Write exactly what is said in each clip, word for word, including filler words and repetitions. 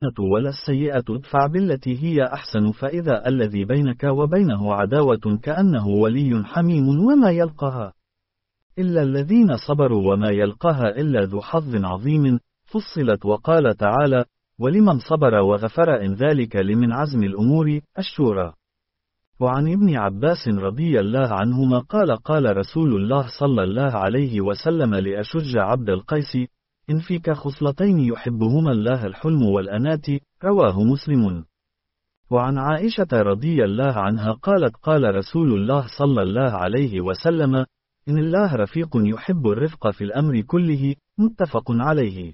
ولا السيئة ادفع بالتي هي أحسن فإذا الذي بينك وبينه عداوة كأنه ولي حميم وما يلقاها إلا الذين صبروا وما يلقاها إلا ذو حظ عظيم. فصلت. وقال تعالى: ولمن صبر وغفر إن ذلك لمن عزم الأمور. الشورى. وعن ابن عباس رضي الله عنهما قال: قال رسول الله صلى الله عليه وسلم لأشج عبد القيس: إن فيك خصلتين يحبهما الله الحلم والأنات. رواه مسلم. وعن عائشة رضي الله عنها قالت: قال رسول الله صلى الله عليه وسلم: إن الله رفيق يحب الرفق في الأمر كله. متفق عليه.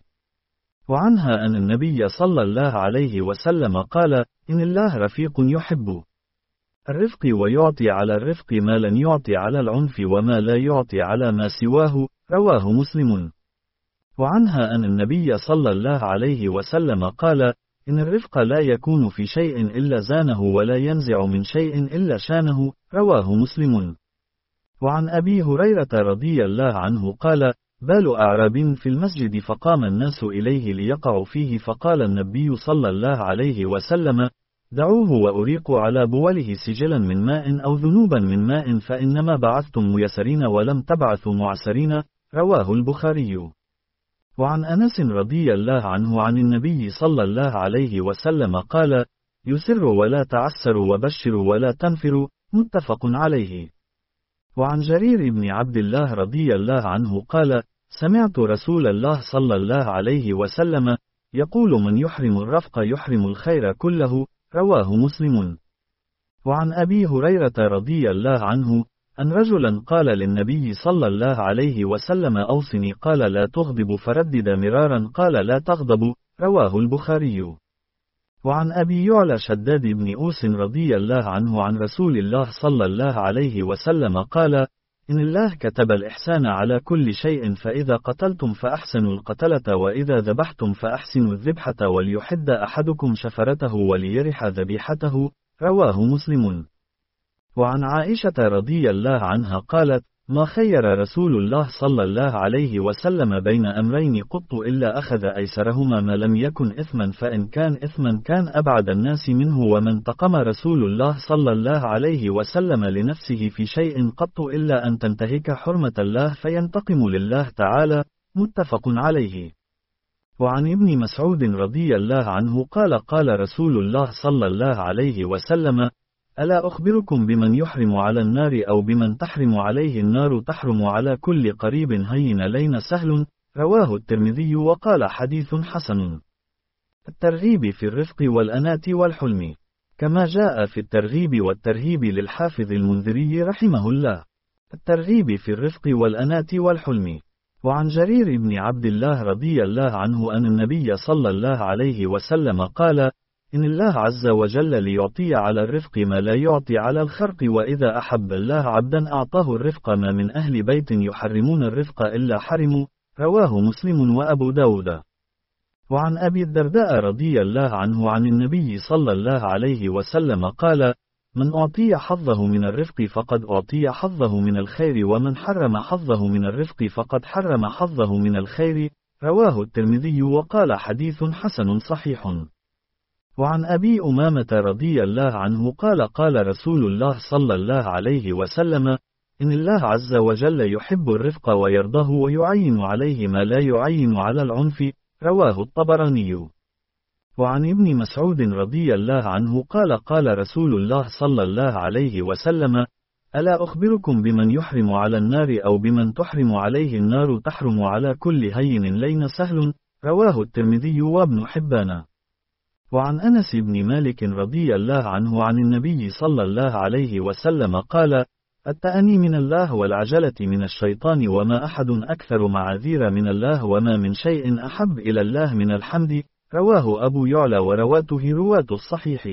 وعنها أن النبي صلى الله عليه وسلم قال: إن الله رفيق يحب الرفق ويعطي على الرفق ما لن يعطي على العنف وما لا يعطي على ما سواه. رواه مسلم. وعنها أن النبي صلى الله عليه وسلم قال: إن الرفق لا يكون في شيء إلا زانه ولا ينزع من شيء إلا شانه. رواه مسلم. وعن أبي هريرة رضي الله عنه قال: بال أعراب في المسجد فقام الناس إليه ليقعوا فيه فقال النبي صلى الله عليه وسلم: دعوه وأريق على بوله سجلا من ماء أو ذنوبا من ماء فإنما بعثتم ميسرين ولم تبعثوا معسرين. رواه البخاري. وعن أنس رضي الله عنه عن النبي صلى الله عليه وسلم قال: يسروا ولا تعسروا وبشروا ولا تنفروا. متفق عليه. وعن جرير بن عبد الله رضي الله عنه قال: سمعت رسول الله صلى الله عليه وسلم يقول: من يحرم الرفق يحرم الخير كله. رواه مسلم. وعن أبي هريرة رضي الله عنه أن رجلا قال للنبي صلى الله عليه وسلم: أوصني. قال: لا تغضب. فردد مرارا قال: لا تغضب. رواه البخاري. وعن أبي يعلى شداد بن أوس رضي الله عنه عن رسول الله صلى الله عليه وسلم قال: إن الله كتب الإحسان على كل شيء فإذا قتلتم فأحسنوا القتلة وإذا ذبحتم فأحسنوا الذبحة وليحد أحدكم شفرته وليرح ذبيحته. رواه مسلم. وعن عائشة رضي الله عنها قالت: ما خير رسول الله صلى الله عليه وسلم بين أمرين قط إلا أخذ أيسرهما ما لم يكن إثما فإن كان إثما كان أبعد الناس منه وما انتقم رسول الله صلى الله عليه وسلم لنفسه في شيء قط إلا أن تنتهك حرمة الله فينتقم لله تعالى. متفق عليه. وعن ابن مسعود رضي الله عنه قال: قال رسول الله صلى الله عليه وسلم: ألا أخبركم بمن يحرم على النار أو بمن تحرم عليه النار تحرم على كل قريب هين لين سهل. رواه الترمذي وقال: حديث حسن. الترغيب في الرفق والأنات والحلم كما جاء في الترغيب والترهيب للحافظ المنذري رحمه الله. الترغيب في الرفق والأنات والحلم. وعن جرير بن عبد الله رضي الله عنه أن النبي صلى الله عليه وسلم قال: إن الله عز وجل ليعطي على الرفق ما لا يعطي على الخرق وإذا أحب الله عبدا أعطاه الرفق ما من أهل بيت يحرمون الرفق إلا حرموا. رواه مسلم وأبو داود. وعن أبي الدرداء رضي الله عنه عن النبي صلى الله عليه وسلم قال: من أعطي حظه من الرفق فقد أعطي حظه من الخير ومن حرم حظه من الرفق فقد حرم حظه من الخير. رواه الترمذي وقال: حديث حسن صحيح. وعن أبي أمامة رضي الله عنه قال: قال رسول الله صلى الله عليه وسلم: إن الله عز وجل يحب الرفق ويرضاه ويعين عليه ما لا يعين على العنف. رواه الطبراني. وعن ابن مسعود رضي الله عنه قال: قال رسول الله صلى الله عليه وسلم: ألا أخبركم بمن يحرم على النار أو بمن تحرم عليه النار تحرم على كل هين لين سهل. رواه الترمذي وابن حبان. وعن أنس بن مالك رضي الله عنه عن النبي صلى الله عليه وسلم قال: التأني من الله والعجلة من الشيطان وما أحد أكثر معاذير من الله وما من شيء أحب إلى الله من الحمد. رواه أبو يعلى ورواته رواة الصحيح.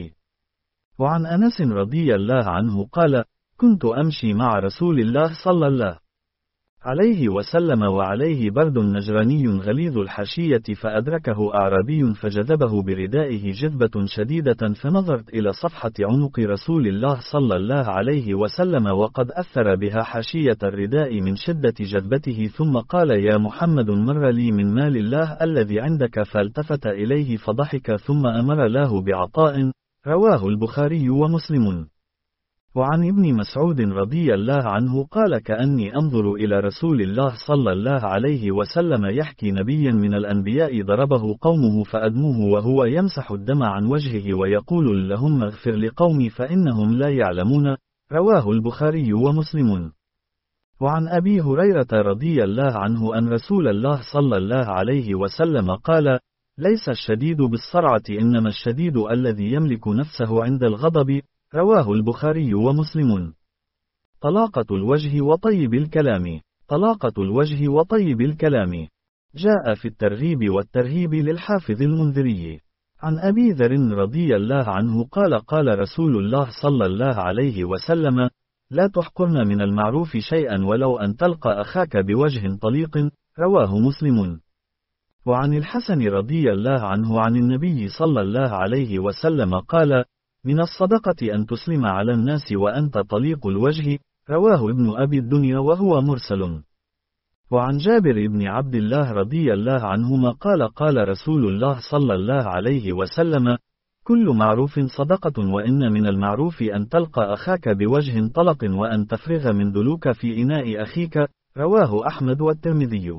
وعن أنس رضي الله عنه قال: كنت أمشي مع رسول الله صلى الله عليه وسلم وعليه برد نجراني غليظ الحشية فأدركه أعرابي فجذبه بردائه جذبة شديدة فنظرت إلى صفحة عنق رسول الله صلى الله عليه وسلم وقد أثر بها حاشية الرداء من شدة جذبته ثم قال يا محمد مر لي من مال الله الذي عندك فالتفت إليه فضحك ثم أمر له بعطاء رواه البخاري ومسلم. وعن ابن مسعود رضي الله عنه قال كأني أنظر إلى رسول الله صلى الله عليه وسلم يحكي نبيا من الأنبياء ضربه قومه فأدموه وهو يمسح الدم عن وجهه ويقول اللهم اغفر لقومي فإنهم لا يعلمون، رواه البخاري ومسلم. وعن أبي هريرة رضي الله عنه أن رسول الله صلى الله عليه وسلم قال ليس الشديد بالصرعة إنما الشديد الذي يملك نفسه عند الغضب، رواه البخاري ومسلم. طلاقة الوجه وطيب الكلام. طلاقة الوجه وطيب الكلام جاء في الترغيب والترهيب للحافظ المنذري. عن أبي ذر رضي الله عنه قال قال رسول الله صلى الله عليه وسلم لا تحقرن من المعروف شيئا ولو أن تلقى أخاك بوجه طليق، رواه مسلم. وعن الحسن رضي الله عنه عن النبي صلى الله عليه وسلم قال من الصدقة أن تسلم على الناس وأنت طليق الوجه، رواه ابن أبي الدنيا وهو مرسل. وعن جابر بن عبد الله رضي الله عنهما قال قال رسول الله صلى الله عليه وسلم كل معروف صدقة وإن من المعروف أن تلقى أخاك بوجه طلق وأن تفرغ من دلوك في إناء أخيك، رواه أحمد والترمذي.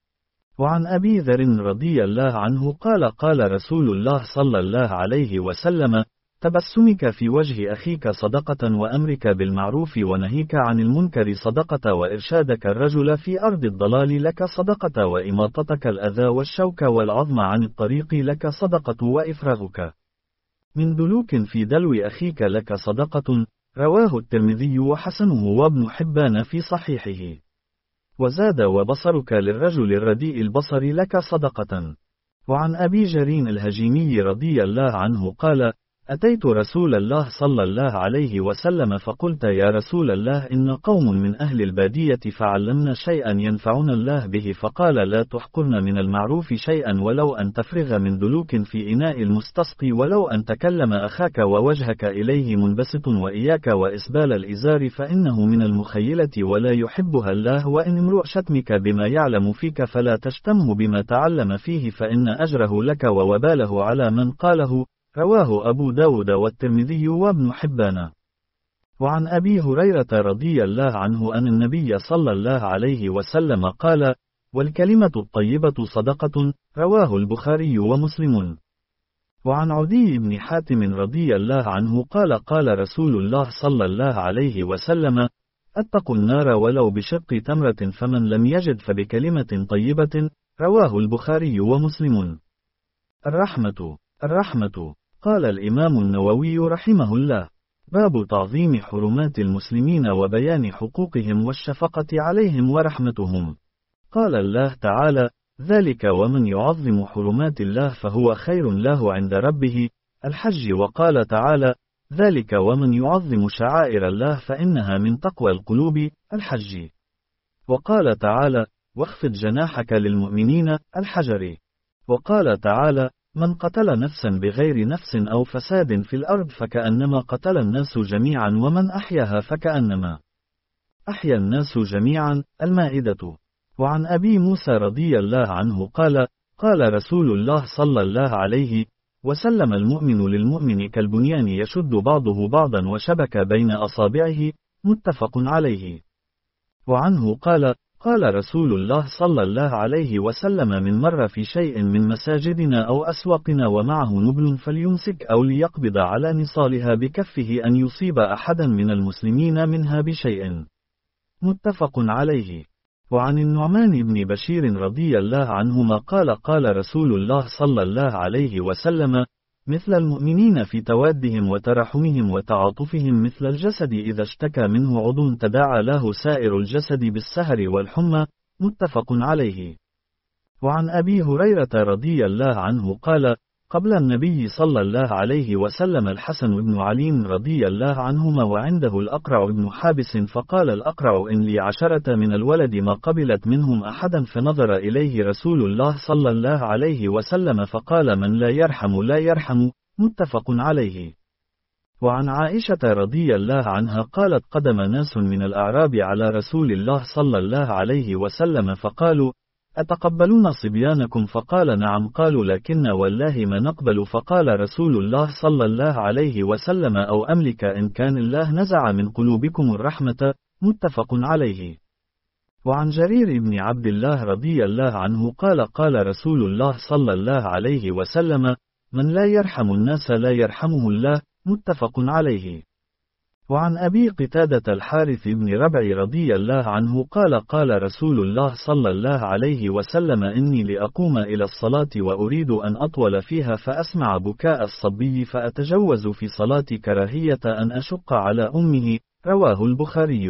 وعن أبي ذر رضي الله عنه قال قال رسول الله صلى الله عليه وسلم تبسمك في وجه أخيك صدقة وأمرك بالمعروف ونهيك عن المنكر صدقة وإرشادك الرجل في أرض الضلال لك صدقة وإماطتك الأذى والشوك والعظم عن الطريق لك صدقة وإفراغك من دلوك في دلو أخيك لك صدقة، رواه الترمذي وحسنه وابن حبان في صحيحه. وزاد وبصرك للرجل الرديء البصر لك صدقة. وعن أبي جرين الهجيمي رضي الله عنه قال أتيت رسول الله صلى الله عليه وسلم فقلت يا رسول الله إن قوم من أهل البادية فعلمنا شيئا ينفعنا الله به فقال لا تحقرن من المعروف شيئا ولو أن تفرغ من دلوك في إناء المستسقي ولو أن تكلم أخاك ووجهك إليه منبسط وإياك وإسبال الإزار فإنه من المخيلة ولا يحبها الله وإن امرؤ شتمك بما يعلم فيك فلا تشتمه بما تعلم فيه فإن أجره لك ووباله على من قاله، رواه أبو داود والترمذي وابن حبان. وعن أبي هريرة رضي الله عنه أن النبي صلى الله عليه وسلم قال والكلمة الطيبة صدقة، رواه البخاري ومسلم. وعن عدي بن حاتم رضي الله عنه قال قال رسول الله صلى الله عليه وسلم اتقوا النار ولو بشق تمرة فمن لم يجد فبكلمة طيبة، رواه البخاري ومسلم. الرحمة. الرحمة. قال الإمام النووي رحمه الله باب تعظيم حرمات المسلمين وبيان حقوقهم والشفقة عليهم ورحمتهم. قال الله تعالى ذلك ومن يعظم حرمات الله فهو خير له عند ربه، الحج. وقال تعالى ذلك ومن يعظم شعائر الله فإنها من تقوى القلوب، الحج. وقال تعالى واخفض جناحك للمؤمنين، الحجر. وقال تعالى من قتل نفسا بغير نفس أو فساد في الأرض فكأنما قتل الناس جميعا ومن أحياها فكأنما أحيا الناس جميعا، المائدة. وعن أبي موسى رضي الله عنه قال قال رسول الله صلى الله عليه وسلم المؤمن للمؤمن كالبنيان يشد بعضه بعضا وشبك بين أصابعه، متفق عليه. وعنه قال قال رسول الله صلى الله عليه وسلم من مر في شيء من مساجدنا أو أسواقنا ومعه نبل فليمسك أو ليقبض على نصالها بكفه أن يصيب أحدا من المسلمين منها بشيء، متفق عليه. وعن النعمان بن بشير رضي الله عنهما قال قال رسول الله صلى الله عليه وسلم مثل المؤمنين في توادهم وترحمهم وتعاطفهم مثل الجسد إذا اشتكى منه عضو تداعى له سائر الجسد بالسهر والحمى، متفق عليه. وعن أبي هريرة رضي الله عنه قال قبل النبي صلى الله عليه وسلم الحسن بن علي رضي الله عنهما وعنده الأقرع بن حابس، فقال الأقرع: إن لي عشرة من الولد ما قبلت منهم أحدا، فنظر إليه رسول الله صلى الله عليه وسلم فقال: من لا يرحم لا يرحم، متفق عليه. وعن عائشة رضي الله عنها قالت: قدم ناس من الأعراب على رسول الله صلى الله عليه وسلم فقالوا: أتقبلون صبيانكم؟ فقال: نعم. قالوا: لكن والله ما نقبل. فقال رسول الله صلى الله عليه وسلم: أو أملك إن كان الله نزع من قلوبكم الرحمة، متفق عليه. وعن جرير بن عبد الله رضي الله عنه قال: قال رسول الله صلى الله عليه وسلم: من لا يرحم الناس لا يرحمه الله، متفق عليه. وعن أبي قتادة الحارث بن ربع رضي الله عنه قال: قال رسول الله صلى الله عليه وسلم: إني لأقوم إلى الصلاة وأريد أن أطول فيها فأسمع بكاء الصبي فأتجوز في صلاتي كراهية أن أشق على أمه، رواه البخاري.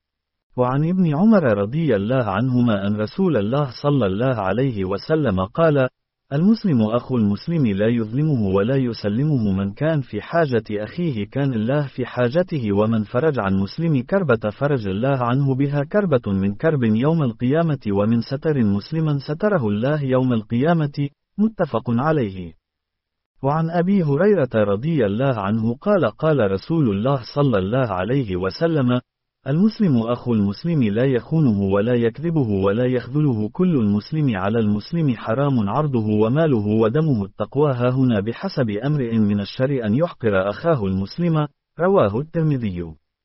وعن ابن عمر رضي الله عنهما أن رسول الله صلى الله عليه وسلم قال: المسلم أخو المسلم لا يظلمه ولا يسلمه، من كان في حاجة أخيه كان الله في حاجته، ومن فرج عن مسلم كربة فرج الله عنه بها كربة من كرب يوم القيامة، ومن ستر مسلما ستره الله يوم القيامة، متفق عليه. وعن أبي هريرة رضي الله عنه قال: قال رسول الله صلى الله عليه وسلم: المسلم أخو المسلم لا يخونه ولا يكذبه ولا يخذله، كل المسلم على المسلم حرام عرضه وماله ودمه، التقوى هاهنا بحسب أمرئ من الشر أن يحقر أخاه المسلم، رواه الترمذي.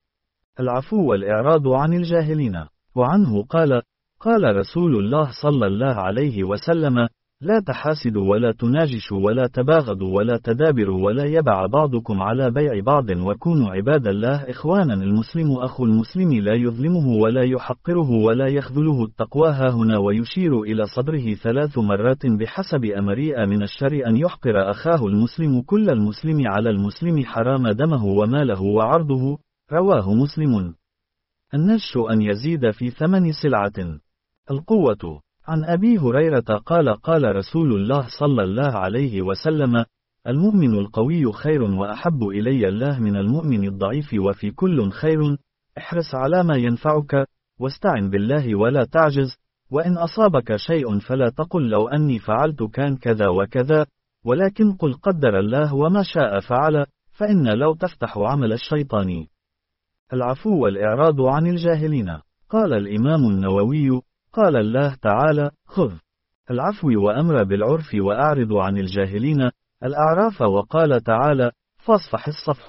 العفو والإعراض عن الجاهلين. وعنه قال: قال رسول الله صلى الله عليه وسلم: لا تحاسدوا ولا تناجشوا ولا تباغضوا ولا تدابروا ولا يبع بعضكم على بيع بعض، وكونوا عباد الله إخوانا، المسلم أخو المسلم لا يظلمه ولا يحقره ولا يخذله، التقوى هاهنا، ويشير إلى صدره ثلاث مرات بحسب أمرئ من الشر أن يحقر أخاه المسلم، كل المسلم على المسلم حرام دمه وماله وعرضه، رواه مسلم. النجش أن يزيد في ثمن سلعة. القوة. عن أبي هريرة قال: قال رسول الله صلى الله عليه وسلم: المؤمن القوي خير وأحب إلي الله من المؤمن الضعيف، وفي كل خير، احرص على ما ينفعك، واستعن بالله ولا تعجز، وإن أصابك شيء فلا تقل لو أني فعلت كان كذا وكذا، ولكن قل قدر الله وما شاء فعل، فإن لو تفتح عمل الشيطان. العفو والإعراض عن الجاهلين. قال الإمام النووي: قال الله تعالى: خذ العفو وأمر بالعرف وأعرض عن الجاهلين، الأعراف. وقال تعالى: فاصفح الصفح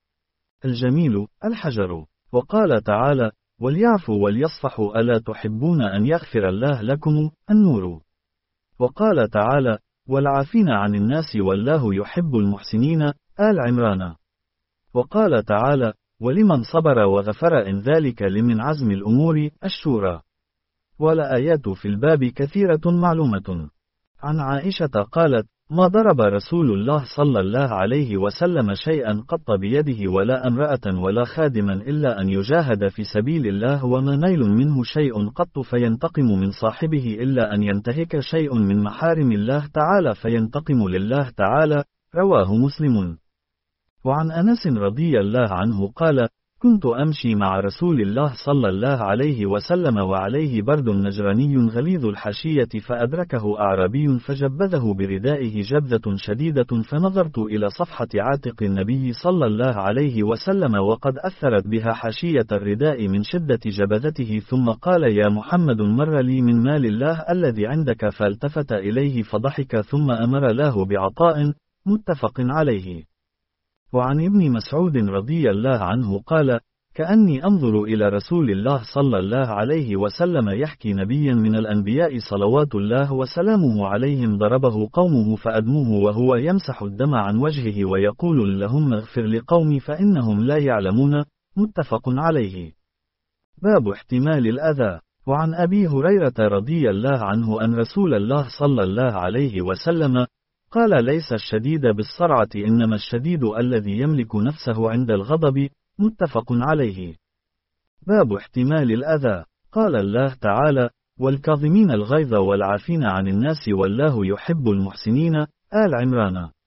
الجميل الحجر. وقال تعالى: وليعفوا وليصفحوا ألا تحبون أن يغفر الله لكم، النور. وقال تعالى: والعافين عن الناس والله يحب المحسنين، آل عمران. وقال تعالى: ولمن صبر وغفر إن ذلك لمن عزم الأمور، الشورى. والآيات في الباب كثيرة معلومة. عن عائشة قالت: ما ضرب رسول الله صلى الله عليه وسلم شيئا قط بيده ولا امرأة ولا خادما إلا أن يجاهد في سبيل الله، وما نيل منه شيء قط فينتقم من صاحبه إلا أن ينتهك شيء من محارم الله تعالى فينتقم لله تعالى، رواه مسلم. وعن أنس رضي الله عنه قال: كنت أمشي مع رسول الله صلى الله عليه وسلم وعليه برد نجراني غليظ الحشية، فأدركه أعرابي فجبذه بردائه جبذة شديدة، فنظرت إلى صفحة عاتق النبي صلى الله عليه وسلم وقد أثرت بها حشية الرداء من شدة جبذته، ثم قال: يا محمد، مر لي من مال الله الذي عندك، فالتفت إليه فضحك ثم أمر له بعطاء، متفق عليه. وعن ابن مسعود رضي الله عنه قال: كأني أنظر إلى رسول الله صلى الله عليه وسلم يحكي نبيا من الأنبياء صلوات الله وسلامه عليهم ضربه قومه فأدموه وهو يمسح الدم عن وجهه ويقول: اللهم اغفر لقومي فإنهم لا يعلمون، متفق عليه. باب احتمال الأذى. وعن أبي هريرة رضي الله عنه أن رسول الله صلى الله عليه وسلم قال: ليس الشديد بالصرعة، إنما الشديد الذي يملك نفسه عند الغضب، متفق عليه. باب احتمال الأذى. قال الله تعالى: والكاظمين الغيظ والعافين عن الناس والله يحب المحسنين، آل عمران.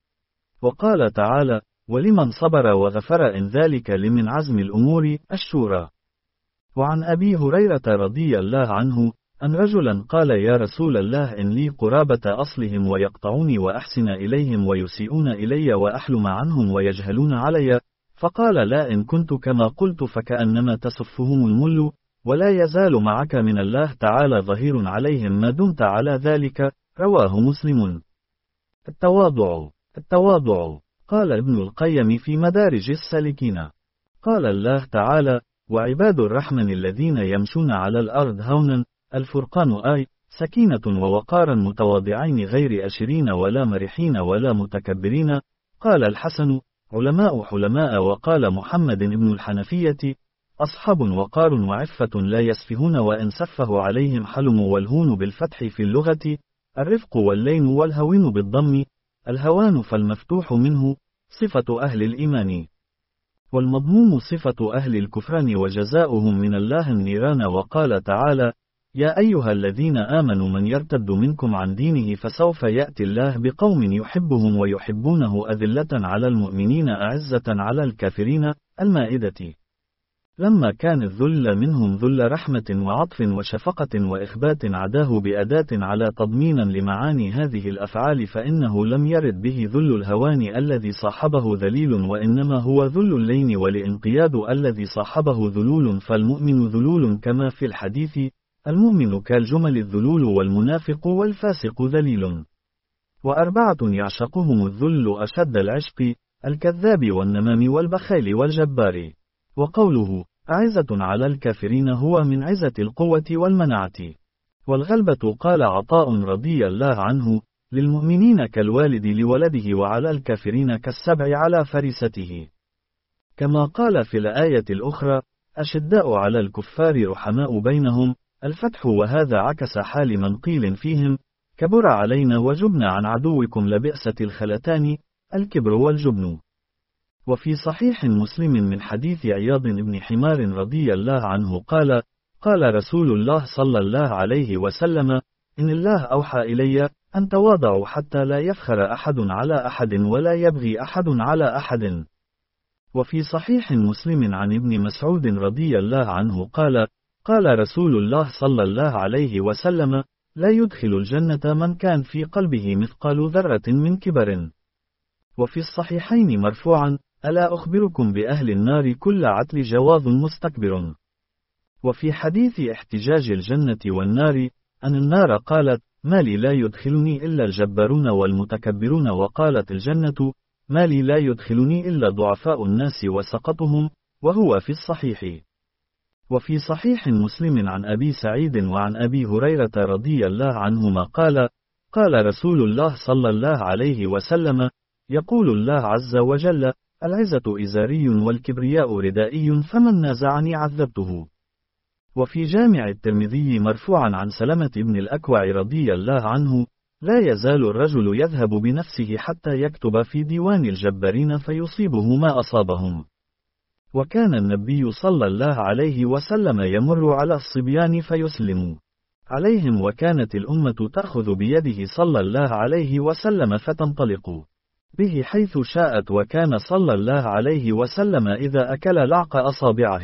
وقال تعالى: ولمن صبر وغفر إن ذلك لمن عزم الأمور. الشورى. وعن أبي هريرة رضي الله عنه أن رجلا قال: يا رسول الله، إن لي قرابة أصلهم ويقطعوني وأحسن إليهم ويسيئون إلي وأحلم عنهم ويجهلون علي، فقال: لا، إن كنت كما قلت فكأنما تسفهم المل، ولا يزال معك من الله تعالى ظهير عليهم ما دمت على ذلك. رواه مسلم. التواضع. التواضع. قال ابن القيم في مدارج السالكين: قال الله تعالى: وعباد الرحمن الذين يمشون على الأرض هونا. الفرقان. آي سكينة ووقارا متواضعين غير أشرين ولا مرحين ولا متكبرين. قال الحسن: علماء حلماء. وقال محمد بن الحنفية: أصحاب وقار وعفة لا يسفهون، وإن سفه عليهم حلم. والهون بالفتح في اللغة الرفق، واللين والهوين بالضم الهوان، فالمفتوح منه صفة أهل الإيمان، والمضموم صفة أهل الكفران، وجزاؤهم من الله النيران. وقال تعالى: يا أيها الذين آمنوا من يرتد منكم عن دينه فسوف يأتي الله بقوم يحبهم ويحبونه أذلة على المؤمنين أعزة على الكافرين. المائدة. لما كان الذل منهم ذل رحمة وعطف وشفقة وإخبات، عداه بأداة على تضمينا لمعاني هذه الأفعال، فإنه لم يرد به ذل الهوان الذي صاحبه ذليل، وإنما هو ذل اللين والانقياد الذي صاحبه ذلول. فالمؤمن ذلول كما في الحديث: المؤمن كالجمل الذلول، والمنافق والفاسق ذليل. وأربعة يعشقهم الذل أشد العشق: الكذاب والنمام والبخيل والجبار. وقوله أعزة على الكافرين هو من عزة القوة والمنعة. والغلبة. قال عطاء رضي الله عنه: للمؤمنين كالوالد لولده، وعلى الكافرين كالسبع على فريسته. كما قال في الآية الأخرى: أشداء على الكفار رحماء بينهم. الفتح. وهذا عكس حال من قيل فيهم: كبر علينا وجبنا عن عدوكم لبئست الخلتان، الكبر والجبن. وفي صحيح مسلم من حديث عياض بن حمار رضي الله عنه قال: قال رسول الله صلى الله عليه وسلم: إن الله أوحى إلي أن تواضعوا حتى لا يفخر أحد على أحد ولا يبغي أحد على أحد. وفي صحيح مسلم عن ابن مسعود رضي الله عنه قال: قال رسول الله صلى الله عليه وسلم: لا يدخل الجنة من كان في قلبه مثقال ذرة من كبر. وفي الصحيحين مرفوعا: ألا أخبركم بأهل النار كل عتل جواظ مستكبر. وفي حديث احتجاج الجنة والنار أن النار قالت: ما لي لا يدخلني إلا الجبارون والمتكبرون. وقالت الجنة: ما لي لا يدخلني إلا ضعفاء الناس وسقطهم. وهو في الصحيح. وفي صحيح مسلم عن أبي سعيد وعن أبي هريرة رضي الله عنهما قال: قال رسول الله صلى الله عليه وسلم: يقول الله عز وجل: العزة إزاري والكبرياء ردائي، فمن نازعني عذبته. وفي جامع الترمذي مرفوعا عن سلمة بن الأكوع رضي الله عنه: لا يزال الرجل يذهب بنفسه حتى يكتب في ديوان الجبارين فيصيبه ما أصابهم. وكان النبي صلى الله عليه وسلم يمر على الصبيان فيسلم عليهم، وكانت الأمة تأخذ بيده صلى الله عليه وسلم فتنطلق به حيث شاءت، وكان صلى الله عليه وسلم إذا أكل لعق أصابعه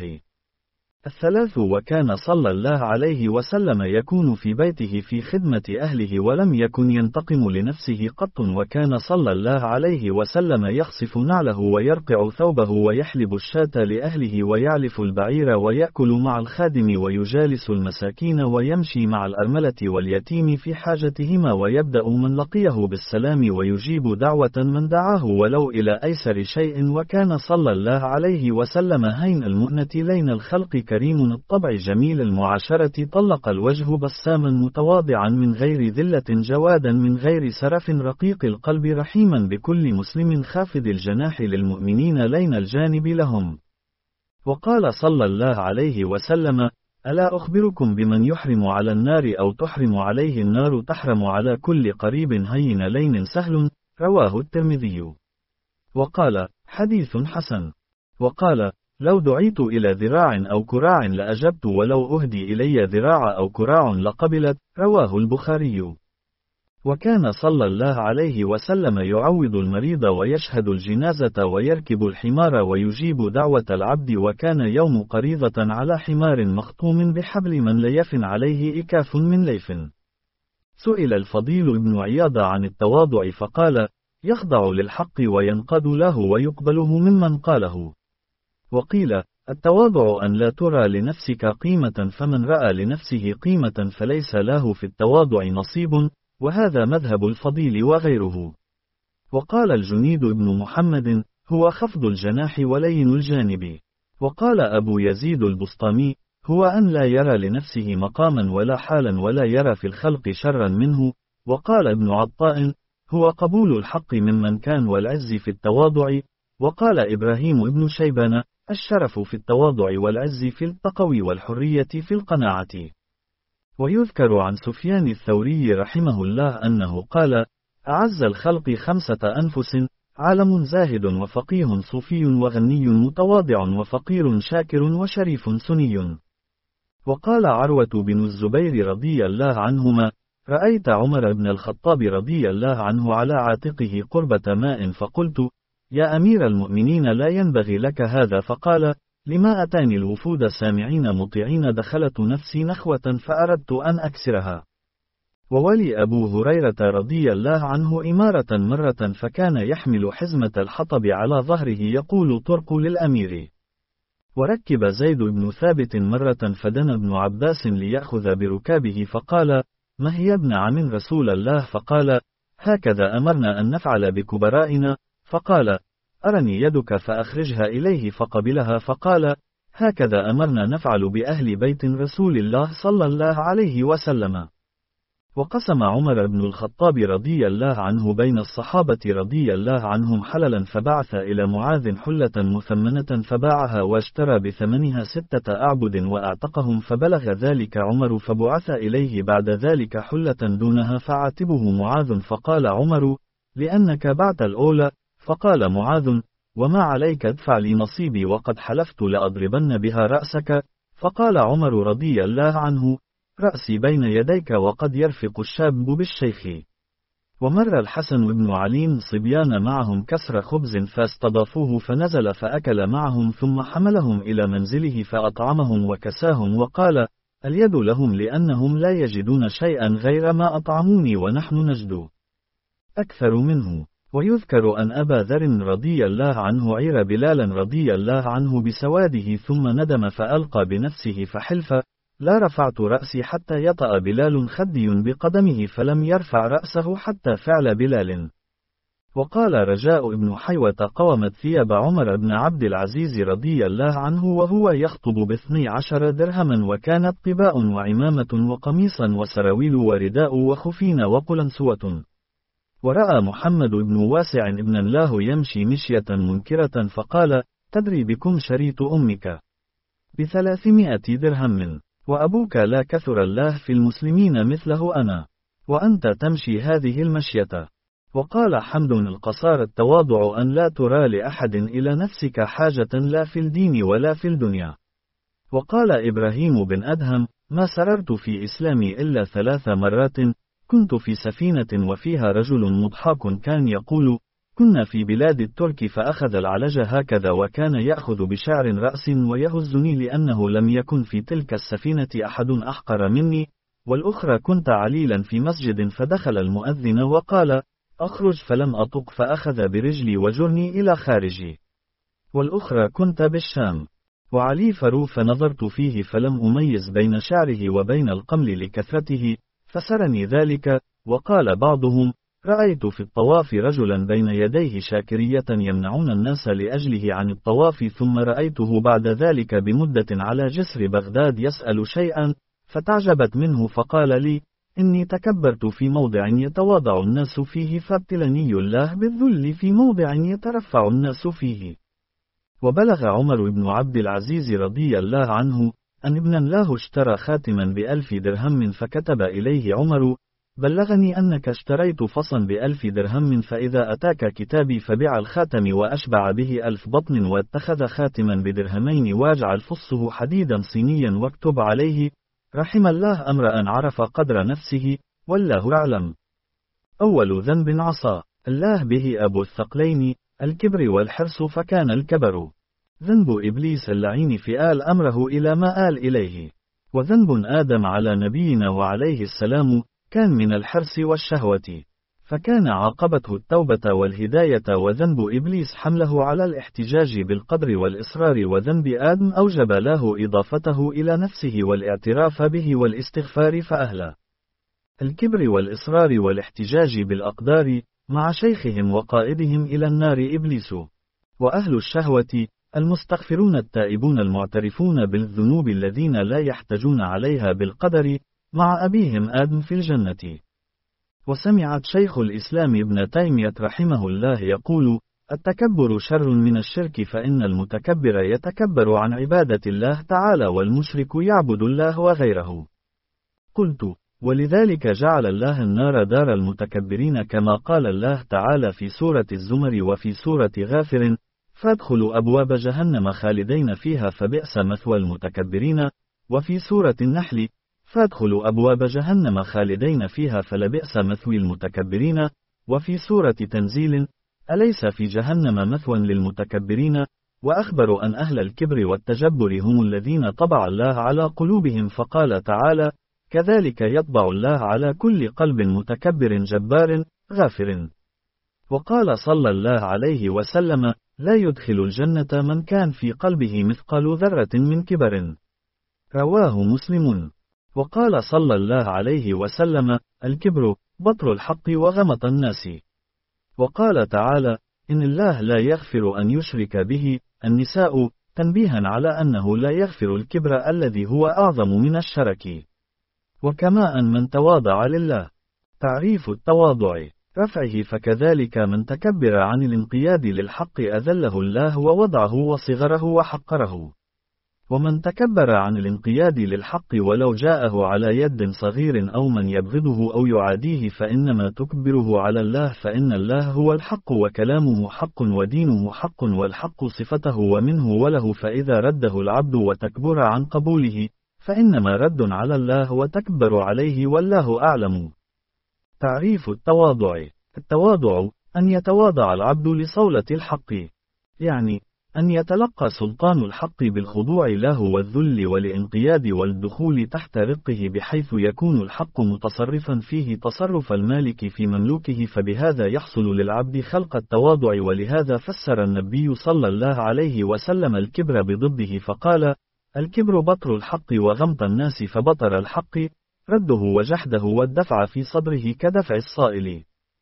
الثلاث، وكان صلى الله عليه وسلم يكون في بيته في خدمة أهله ولم يكن ينتقم لنفسه قط، وكان صلى الله عليه وسلم يخصف نعله ويرقع ثوبه ويحلب الشاة لأهله ويعلف البعير ويأكل مع الخادم ويجالس المساكين ويمشي مع الأرملة واليتيم في حاجتهما، ويبدأ من لقيه بالسلام ويجيب دعوة من دعاه ولو إلى أيسر شيء. وكان صلى الله عليه وسلم هين المؤنة لين الخلق كريم الطبع جميل المعاشرة طلق الوجه بساما متواضعا من غير ذلة جوادا من غير سرف رقيق القلب رحيما بكل مسلم خافض الجناح للمؤمنين لين الجانب لهم. وقال صلى الله عليه وسلم: ألا أخبركم بمن يحرم على النار أو تحرم عليه النار تحرم على كل قريب هين لين سهل. رواه الترمذي. وقال: حديث حسن. وقال: لو دعيت إلى ذراع أو كراع لأجبت، ولو أهدي إلي ذراع أو كراع لقبلت. رواه البخاري. وكان صلى الله عليه وسلم يعوض المريض ويشهد الجنازة ويركب الحمار ويجيب دعوة العبد، وكان يوم قريضة على حمار مخطوم بحبل من ليف عليه إكاف من ليف. سئل الفضيل بن عياض عن التواضع فقال: يخضع للحق وينقاد له ويقبله ممن قاله. وقيل: التواضع أن لا ترى لنفسك قيمة، فمن رأى لنفسه قيمة فليس له في التواضع نصيب، وهذا مذهب الفضيل وغيره. وقال الجنيد بن محمد: هو خفض الجناح ولين الجانب. وقال أبو يزيد البسطامي: هو أن لا يرى لنفسه مقاما ولا حالا ولا يرى في الخلق شرا منه. وقال ابن عطاء: هو قبول الحق ممن كان والعز في التواضع. وقال إبراهيم ابن شيبان: الشرف في التواضع والعز في التقوى والحرية في القناعة. ويذكر عن سفيان الثوري رحمه الله أنه قال: أعز الخلق خمسة أنفس: عالم زاهد وفقيه صوفي وغني متواضع وفقير شاكر وشريف سني. وقال عروة بن الزبير رضي الله عنهما: رأيت عمر بن الخطاب رضي الله عنه على عاتقه قربة ماء، فقلت: يا أمير المؤمنين، لا ينبغي لك هذا. فقال: لما أتاني الوفود سامعين مطيعين، دخلت نفسي نخوة فأردت أن أكسرها. وولي أبو هريرة رضي الله عنه إمارة مرة، فكان يحمل حزمة الحطب على ظهره يقول: طرق للأمير. وركب زيد بن ثابت مرة، فدنا ابن عباس ليأخذ بركابه، فقال: ما هي ابن عم رسول الله؟ فقال: هكذا أمرنا أن نفعل بكبرائنا. فقال: أرني يدك فأخرجها إليه، فقبلها. فقال: هكذا أمرنا نفعل بأهل بيت رسول الله صلى الله عليه وسلم. وقسم عمر بن الخطاب رضي الله عنه بين الصحابة رضي الله عنهم حللا، فبعث إلى معاذ حلة مثمنة فباعها واشترى بثمنها ستة أعبد وأعتقهم، فبلغ ذلك عمر فبعث إليه بعد ذلك حلة دونها فعاتبه معاذ، فقال عمر: لأنك بعت الأولى. فقال معاذ: وما عليك، ادفع لي نصيبي، وقد حلفت لأضربن بها رأسك. فقال عمر رضي الله عنه: رأسي بين يديك، وقد يرفق الشاب بالشيخ. ومر الحسن بن علي صبيان معهم كسر خبز فاستضافوه، فنزل فأكل معهم، ثم حملهم إلى منزله فأطعمهم وكساهم، وقال: اليد لهم، لأنهم لا يجدون شيئا غير ما أطعموني ونحن نجد أكثر منه. ويذكر أن أبا ذر رضي الله عنه عير بلالا رضي الله عنه بسواده، ثم ندم فألقى بنفسه فحلف: لا رفعت رأسي حتى يطأ بلال خدي بقدمه، فلم يرفع رأسه حتى فعل بلال. وقال رجاء ابن حيوة: قومت ثياب عمر بن عبد العزيز رضي الله عنه وهو يخطب باثني عشر درهما، وكانت قباء وعمامة وقميصا وسراويل ورداء وخفين وقلنسوة. ورأى محمد بن واسع ابن الله يمشي مشية منكرة، فقال: تدري بكم شريط أمك بثلاثمائة درهم، وأبوك لا كثر الله في المسلمين مثله أنا، وأنت تمشي هذه المشية. وقال حمد القصار: التواضع أن لا ترى لأحد إلى نفسك حاجة، لا في الدين ولا في الدنيا. وقال إبراهيم بن أدهم: ما سررت في إسلامي إلا ثلاث مرات. كنت في سفينة وفيها رجل مضحك كان يقول: كنا في بلاد الترك، فأخذ العلج هكذا، وكان يأخذ بشعر رأس ويهزني، لأنه لم يكن في تلك السفينة أحد أحقر مني. والأخرى كنت عليلا في مسجد، فدخل المؤذن وقال: أخرج، فلم أطق، فأخذ برجلي وجرني إلى خارجي. والأخرى كنت بالشام وعلي فرو، فنظرت فيه فلم أميز بين شعره وبين القمل لكثرته، فسرني ذلك. وقال بعضهم: رأيت في الطواف رجلا بين يديه شاكرية يمنعون الناس لأجله عن الطواف، ثم رأيته بعد ذلك بمدة على جسر بغداد يسأل شيئا، فتعجبت منه، فقال لي: إني تكبرت في موضع يتواضع الناس فيه، فابتلني الله بالذل في موضع يترفع الناس فيه. وبلغ عمر بن عبد العزيز رضي الله عنه أن ابنا له اشترى خاتما بألف درهم، فكتب إليه عمر: بلغني أنك اشتريت فصا بألف درهم، فإذا أتاك كتابي فبيع الخاتم وأشبع به ألف بطن، واتخذ خاتما بدرهمين واجعل فصه حديدا صينيا، واكتب عليه: رحم الله امرأ عرف قدر نفسه، والله أعلم. أول ذنب عصى الله به أبو الثقلين، الكبر والحرص، فكان الكبر ذنب إبليس اللعين في آل أمره إلى ما آل إليه، وذنب آدم على نبينا وعليه السلام كان من الحرص والشهوة، فكان عاقبته التوبة والهداية، وذنب إبليس حمله على الاحتجاج بالقدر والإصرار، وذنب آدم أوجب له إضافته إلى نفسه والاعتراف به والاستغفار، فأهل الكبر والإصرار والاحتجاج بالأقدار مع شيخهم وقائدهم إلى النار إبليس، وأهل الشهوة المستغفرون التائبون المعترفون بالذنوب الذين لا يحتجون عليها بالقدر مع أبيهم آدم في الجنة. وسمعت شيخ الإسلام ابن تيمية رحمه الله يقول: التكبر شر من الشرك، فإن المتكبر يتكبر عن عبادة الله تعالى، والمشرك يعبد الله وغيره. قلت: ولذلك جعل الله النار دار المتكبرين، كما قال الله تعالى في سورة الزمر وفي سورة غافر: فادخلوا أبواب جهنم خالدين فيها فبئس مثوى المتكبرين، وفي سورة النحل: فادخلوا أبواب جهنم خالدين فيها فلبئس مثوى المتكبرين، وفي سورة تنزيل: أليس في جهنم مثوى للمتكبرين، وأخبر أن أهل الكبر والتجبر هم الذين طبع الله على قلوبهم، فقال تعالى: كذلك يطبع الله على كل قلب متكبر جبار غافر. وقال صلى الله عليه وسلم: لا يدخل الجنة من كان في قلبه مثقال ذرة من كبر. رواه مسلم. وقال صلى الله عليه وسلم: الكبر بطر الحق وغمط الناس. وقال تعالى: إن الله لا يغفر أن يشرك به. النساء، تنبيها على أنه لا يغفر الكبر الذي هو أعظم من الشرك. وكما أن من تواضع لله. تعريف التواضع: رفعه، فكذلك من تكبر عن الانقياد للحق أذله الله ووضعه وصغره وحقره. ومن تكبر عن الانقياد للحق ولو جاءه على يد صغير أو من يبغضه أو يعاديه فإنما تكبره على الله، فإن الله هو الحق وكلامه حق ودينه حق والحق صفته ومنه وله، فإذا رده العبد وتكبر عن قبوله فإنما رد على الله وتكبر عليه، والله أعلم. تعريف التواضع: التواضع أن يتواضع العبد لصولة الحق، يعني أن يتلقى سلطان الحق بالخضوع له والذل والانقياد والدخول تحت رقه، بحيث يكون الحق متصرفا فيه تصرف المالك في مملوكه، فبهذا يحصل للعبد خلق التواضع. ولهذا فسر النبي صلى الله عليه وسلم الكبر بضده فقال: الكبر بطر الحق وغمط الناس، فبطر الحق رده وجحده والدفع في صدره كدفع الصائل،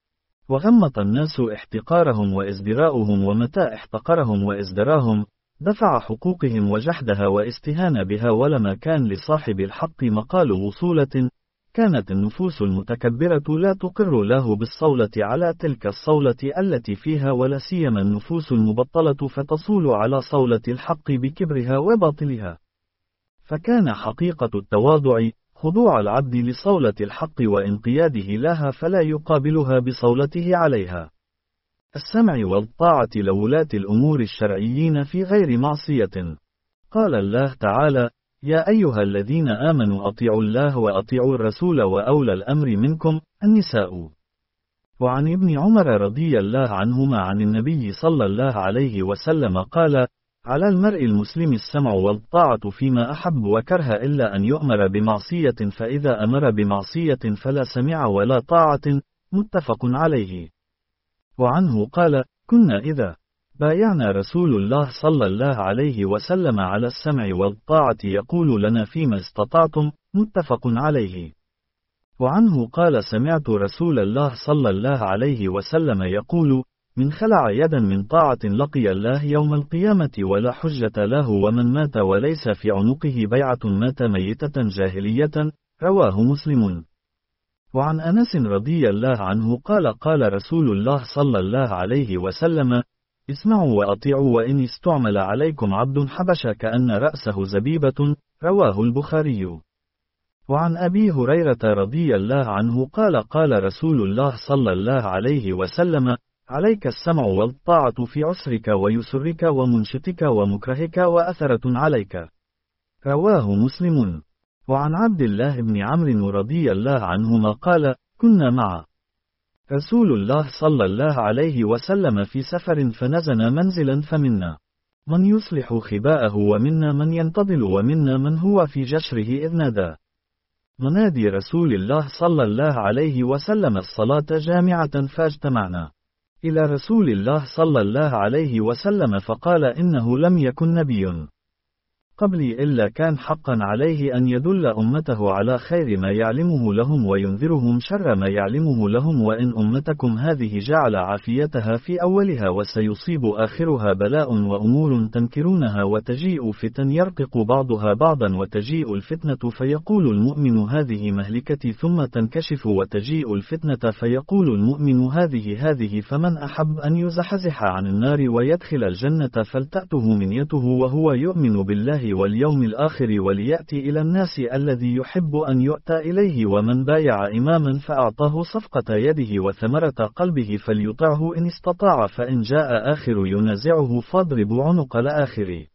وغمط الناس احتقارهم وازدراؤهم، ومتى احتقرهم وازدراهم دفع حقوقهم وجحدها واستهان بها. ولما كان لصاحب الحق مقال وصولة، كانت النفوس المتكبرة لا تقر له بالصولة على تلك الصولة التي فيها، ولا سيما النفوس المبطلة، فتصول على صولة الحق بكبرها وباطلها. فكان حقيقة التواضع خضوع العبد لصولة الحق وانقياده لها، فلا يقابلها بصولته عليها. السمع والطاعة لولاة الأمور الشرعيين في غير معصية. قال الله تعالى: يا أيها الذين آمنوا أطيعوا الله وأطيعوا الرسول وأولى الأمر منكم. النساء. وعن ابن عمر رضي الله عنهما عن النبي صلى الله عليه وسلم قال: على المرء المسلم السمع والطاعة فيما أحب وكره، إلا أن يؤمر بمعصية، فإذا أمر بمعصية فلا سمع ولا طاعة. متفق عليه. وعنه قال: كنا إذا بايعنا رسول الله صلى الله عليه وسلم على السمع والطاعة يقول لنا فيما استطعتم. متفق عليه. وعنه قال: سمعت رسول الله صلى الله عليه وسلم يقول: من خلع يدا من طاعة لقي الله يوم القيامة ولا حجة له، ومن مات وليس في عنقه بيعة مات ميتة جاهلية. رواه مسلم. وعن أنس رضي الله عنه قال: قال رسول الله صلى الله عليه وسلم: اسمعوا وأطيعوا، وإن استعمل عليكم عبد حبش كأن رأسه زبيبة. رواه البخاري. وعن أبي هريرة رضي الله عنه قال: قال رسول الله صلى الله عليه وسلم: عليك السمع والطاعة في عسرك ويسرك ومنشتك ومكرهك وأثرة عليك. رواه مسلم. وعن عبد الله بن عمرو رضي الله عنهما قال: كنا مع رسول الله صلى الله عليه وسلم في سفر فنزل منزلا فمنا من يصلح خباءه ومنا من ينتظل ومنا من هو في جشره إذ نادى منادي رسول الله صلى الله عليه وسلم الصلاة جامعة فاجتمعنا إلى رسول الله صلى الله عليه وسلم فقال إنه لم يكن نبي قبلي إلا كان حقا عليه أن يدل أمته على خير ما يعلمه لهم وينذرهم شر ما يعلمه لهم وإن أمتكم هذه جعل عافيتها في أولها وسيصيب آخرها بلاء وأمور تنكرونها وتجيء فتن يرقق بعضها بعضا وتجيء الفتنة فيقول المؤمن هذه مهلكتي ثم تنكشف وتجيء الفتنة فيقول المؤمن هذه هذه فمن أحب أن يزحزح عن النار ويدخل الجنة فلتأته منيته وهو يؤمن بالله واليوم الآخر وليأتي إلى الناس الذي يحب أن يؤتى إليه ومن بايع إماما فأعطاه صفقة يده وثمرة قلبه فليطعه إن استطاع فإن جاء آخر ينازعه فاضرب عنق الآخر.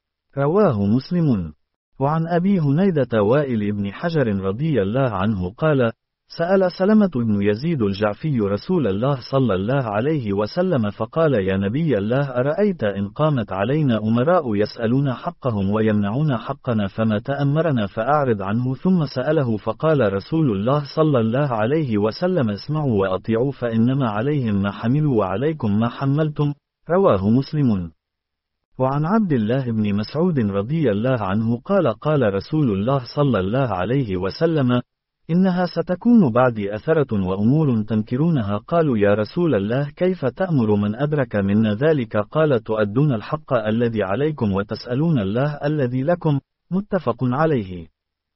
رواه مسلم. وعن أبي هنيدة وائل بن حجر رضي الله عنه قال: سأل سلمة بن يزيد الجعفي رسول الله صلى الله عليه وسلم فقال: يا نبي الله، أرأيت إن قامت علينا أمراء يسألون حقهم ويمنعون حقنا فما تأمرنا فأعرض عنه. ثم سأله فقال رسول الله صلى الله عليه وسلم: اسمعوا وأطيعوا فإنما عليهم ما حملوا وعليكم ما حملتم. رواه مسلم. وعن عبد الله بن مسعود رضي الله عنه قال: قال رسول الله صلى الله عليه وسلم: إنها ستكون بعدي أثرة وأمور تنكرونها. قالوا: يا رسول الله، كيف تأمر من أدرك منا ذلك؟ قال: تؤدون الحق الذي عليكم وتسألون الله الذي لكم. متفق عليه.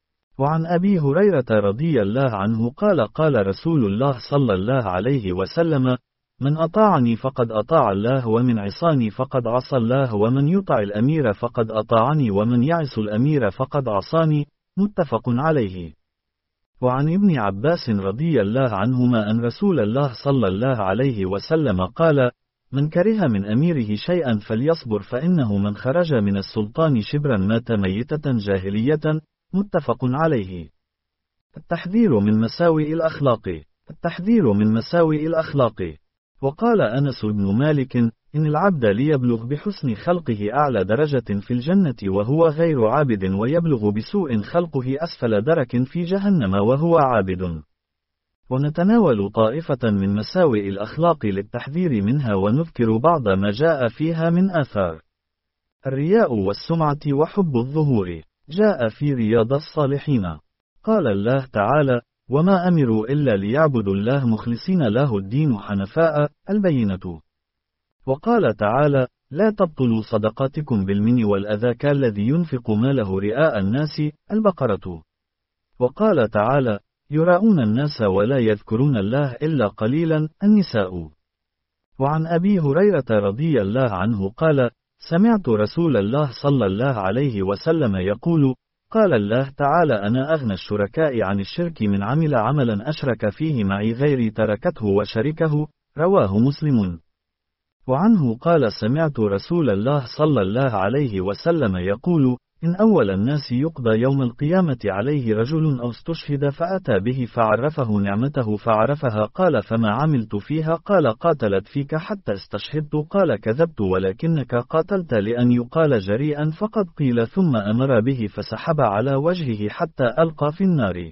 وعن أبي هريرة رضي الله عنه قال: قال رسول الله صلى الله عليه وسلم: من أطاعني فقد أطاع الله ومن عصاني فقد عصى الله ومن يطع الأمير فقد أطاعني ومن يعص الأمير فقد عصاني. متفق عليه. وعن ابن عباس رضي الله عنهما أن رسول الله صلى الله عليه وسلم قال: من كره من أميره شيئا فليصبر فإنه من خرج من السلطان شبرا مات ميتة جاهلية. متفق عليه. التحذير من مساوئ الأخلاق. التحذير من مساوئ الأخلاق. وقال أنس بن مالك: إن العبد ليبلغ بحسن خلقه أعلى درجة في الجنة وهو غير عابد، ويبلغ بسوء خلقه أسفل درك في جهنم وهو عابد. ونتناول طائفة من مساوئ الأخلاق للتحذير منها ونذكر بعض ما جاء فيها من آثار. الرياء والسمعة وحب الظهور. جاء في رياض الصالحين قال الله تعالى: وما أمروا إلا ليعبدوا الله مخلصين له الدين حنفاء. البينة. وقال تعالى: لا تبطلوا صدقاتكم بالمن والأذى كالذي ينفق ماله رئاء الناس. البقرة. وقال تعالى: يراؤون الناس ولا يذكرون الله إلا قليلا. النساء. وعن أبي هريرة رضي الله عنه قال: سمعت رسول الله صلى الله عليه وسلم يقول: قال الله تعالى: أنا أغنى الشركاء عن الشرك من عمل عملا أشرك فيه معي غيري تركته وشركه. رواه مسلم. وعنه قال: سمعت رسول الله صلى الله عليه وسلم يقول: إن أول الناس يقضى يوم القيامة عليه رجل أو استشهد فأتى به فعرفه نعمته فعرفها. قال: فما عملت فيها؟ قال: قاتلت فيك حتى استشهدت. قال: كذبت ولكنك قاتلت لأن يقال جريئا فقد قيل. ثم أمر به فسحب على وجهه حتى ألقى في النار.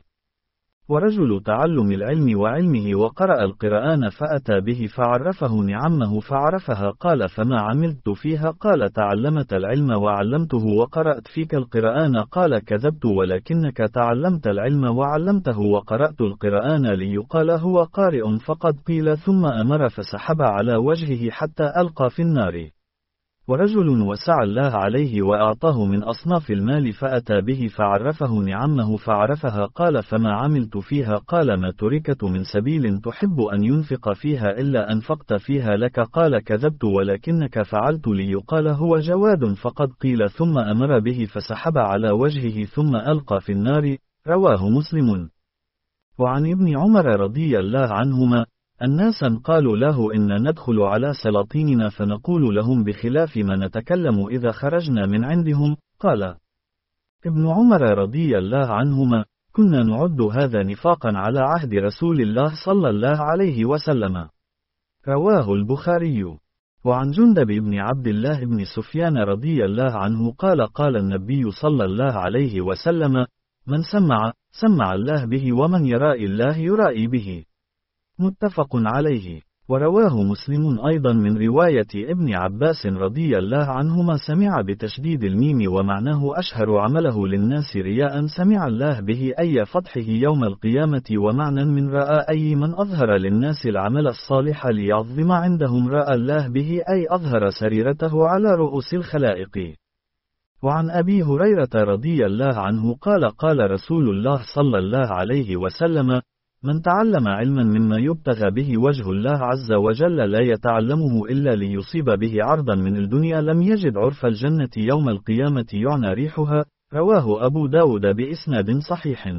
ورجل تعلم العلم وعلمه وقرأ القرآن فأتى به فعرفه نعمه فعرفها. قال: فما عملت فيها؟ قال: تعلمت العلم وعلمته وقرأت فيك القرآن. قال: كذبت ولكنك تعلمت العلم وعلمته وقرأت القرآن ليقال هو قارئ فقد قيل. ثم أمر فسحب على وجهه حتى ألقى في النار. ورجل وسع الله عليه وأعطاه من أصناف المال فأتى به فعرفه نعمه فعرفها. قال: فما عملت فيها؟ قال: ما تركت من سبيل تحب أن ينفق فيها إلا أنفقت فيها لك. قال: كذبت ولكنك فعلت ليقال هو جواد فقد قيل. ثم أمر به فسحب على وجهه ثم ألقى في النار. رواه مسلم. وعن ابن عمر رضي الله عنهما الناسا قالوا له: إن ندخل على سلاطيننا فنقول لهم بخلاف ما نتكلم إذا خرجنا من عندهم. قال ابن عمر رضي الله عنهما: كنا نعد هذا نفاقا على عهد رسول الله صلى الله عليه وسلم. رواه البخاري. وعن جندب بن عبد الله بن سفيان رضي الله عنه قال قال النبي صلى الله عليه وسلم: من سمع سمع الله به، ومن يرائي الله يرائي به. متفق عليه. ورواه مسلم أيضا من رواية ابن عباس رضي الله عنهما سمع بتشديد الميم ومعناه أشهر عمله للناس رياء سمع الله به أي فتحه يوم القيامة، ومعنى من رأى أي من أظهر للناس العمل الصالح ليعظم عندهم رأى الله به أي أظهر سريرته على رؤوس الخلائق. وعن أبي هريرة رضي الله عنه قال قال رسول الله صلى الله عليه وسلم: من تعلم علما مما يبتغى به وجه الله عز وجل لا يتعلمه إلا ليصيب به عرضا من الدنيا لم يجد عرف الجنة يوم القيامة يعنى ريحها. رواه أبو داود بإسناد صحيح.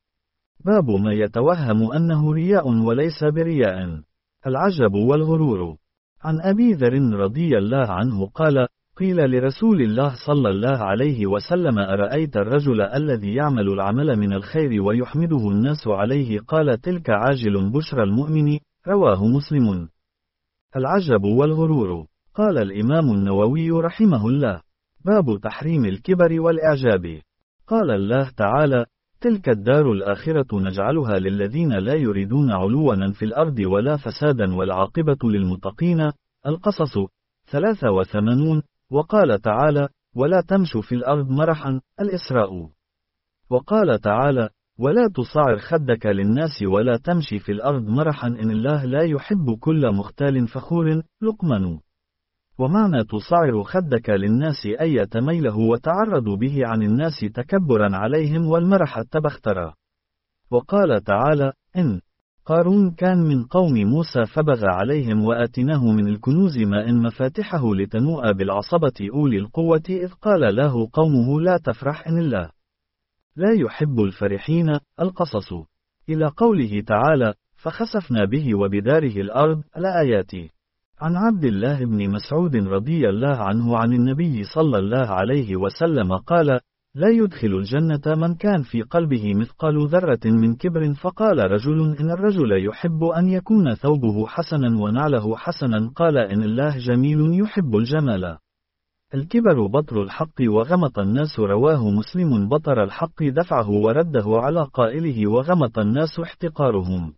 باب ما يتوهم أنه رياء وليس برياء. العجب والغرور. عن أبي ذر رضي الله عنه قال: قيل لرسول الله صلى الله عليه وسلم: أرأيت الرجل الذي يعمل العمل من الخير ويحمده الناس عليه؟ قال: تلك عاجل بشرى المؤمن. رواه مسلم. العجب والغرور. قال الإمام النووي رحمه الله: باب تحريم الكبر والإعجاب. قال الله تعالى: تلك الدار الآخرة نجعلها للذين لا يريدون علوا في الأرض ولا فسادا والعاقبة للمتقين. القصص ثلاثة وثمانون. وقال تعالى: ولا تمشوا في الأرض مرحا. الإسراء. وقال تعالى: ولا تصعر خدك للناس ولا تمشي في الأرض مرحا إن الله لا يحب كل مختال فخور. لقمان. ومعنى تصعر خدك للناس أي تميله وتعرض به عن الناس تكبرا عليهم والمرح التبخترا. وقال تعالى: إن قارون كان من قوم موسى فبغى عليهم وآتناه من الكنوز ما إن مفاتحه لتنوء بالعصبة أولي القوة إذ قال له قومه لا تفرح إن الله لا يحب الفرحين. القصص. إلى قوله تعالى: فخسفنا به وبداره الأرض. الآيات. عن عبد الله بن مسعود رضي الله عنه عن النبي صلى الله عليه وسلم قال: لا يدخل الجنة من كان في قلبه مثقال ذرة من كبر. فقال رجل: إن الرجل يحب أن يكون ثوبه حسنا ونعله حسنا. قال: إن الله جميل يحب الجمال. الكبر بطر الحق وغمط الناس. رواه مسلم. بطر الحق دفعه ورده على قائله، وغمط الناس احتقارهم.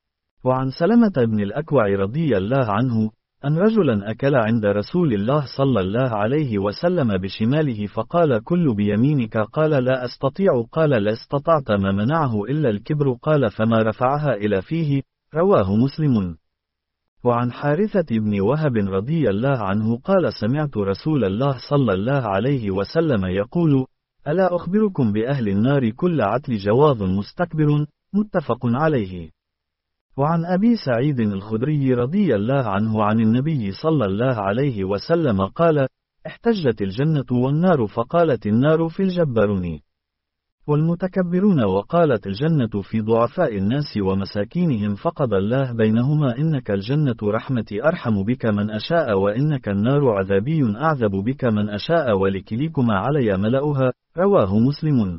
وعن سلمة بن الأكوع رضي الله عنه أن رجلا أكل عند رسول الله صلى الله عليه وسلم بشماله فقال: كل بيمينك. قال: لا أستطيع. قال: لا استطعت ما منعه إلا الكبر. قال: فما رفعها إلى فيه. رواه مسلم. وعن حارثة بن وهب رضي الله عنه قال: سمعت رسول الله صلى الله عليه وسلم يقول: ألا أخبركم بأهل النار كل عتل جواظ مستكبر. متفق عليه. وعن أبي سعيد الخدري رضي الله عنه عن النبي صلى الله عليه وسلم قال: احتجت الجنة والنار فقالت النار في الجبارون والمتكبرون، وقالت الجنة في ضعفاء الناس ومساكينهم فقضى الله بينهما: إنك الجنة رحمتي أرحم بك من أشاء، وإنك النار عذابي أعذب بك من أشاء، ولكليكما علي ملأها. رواه مسلم.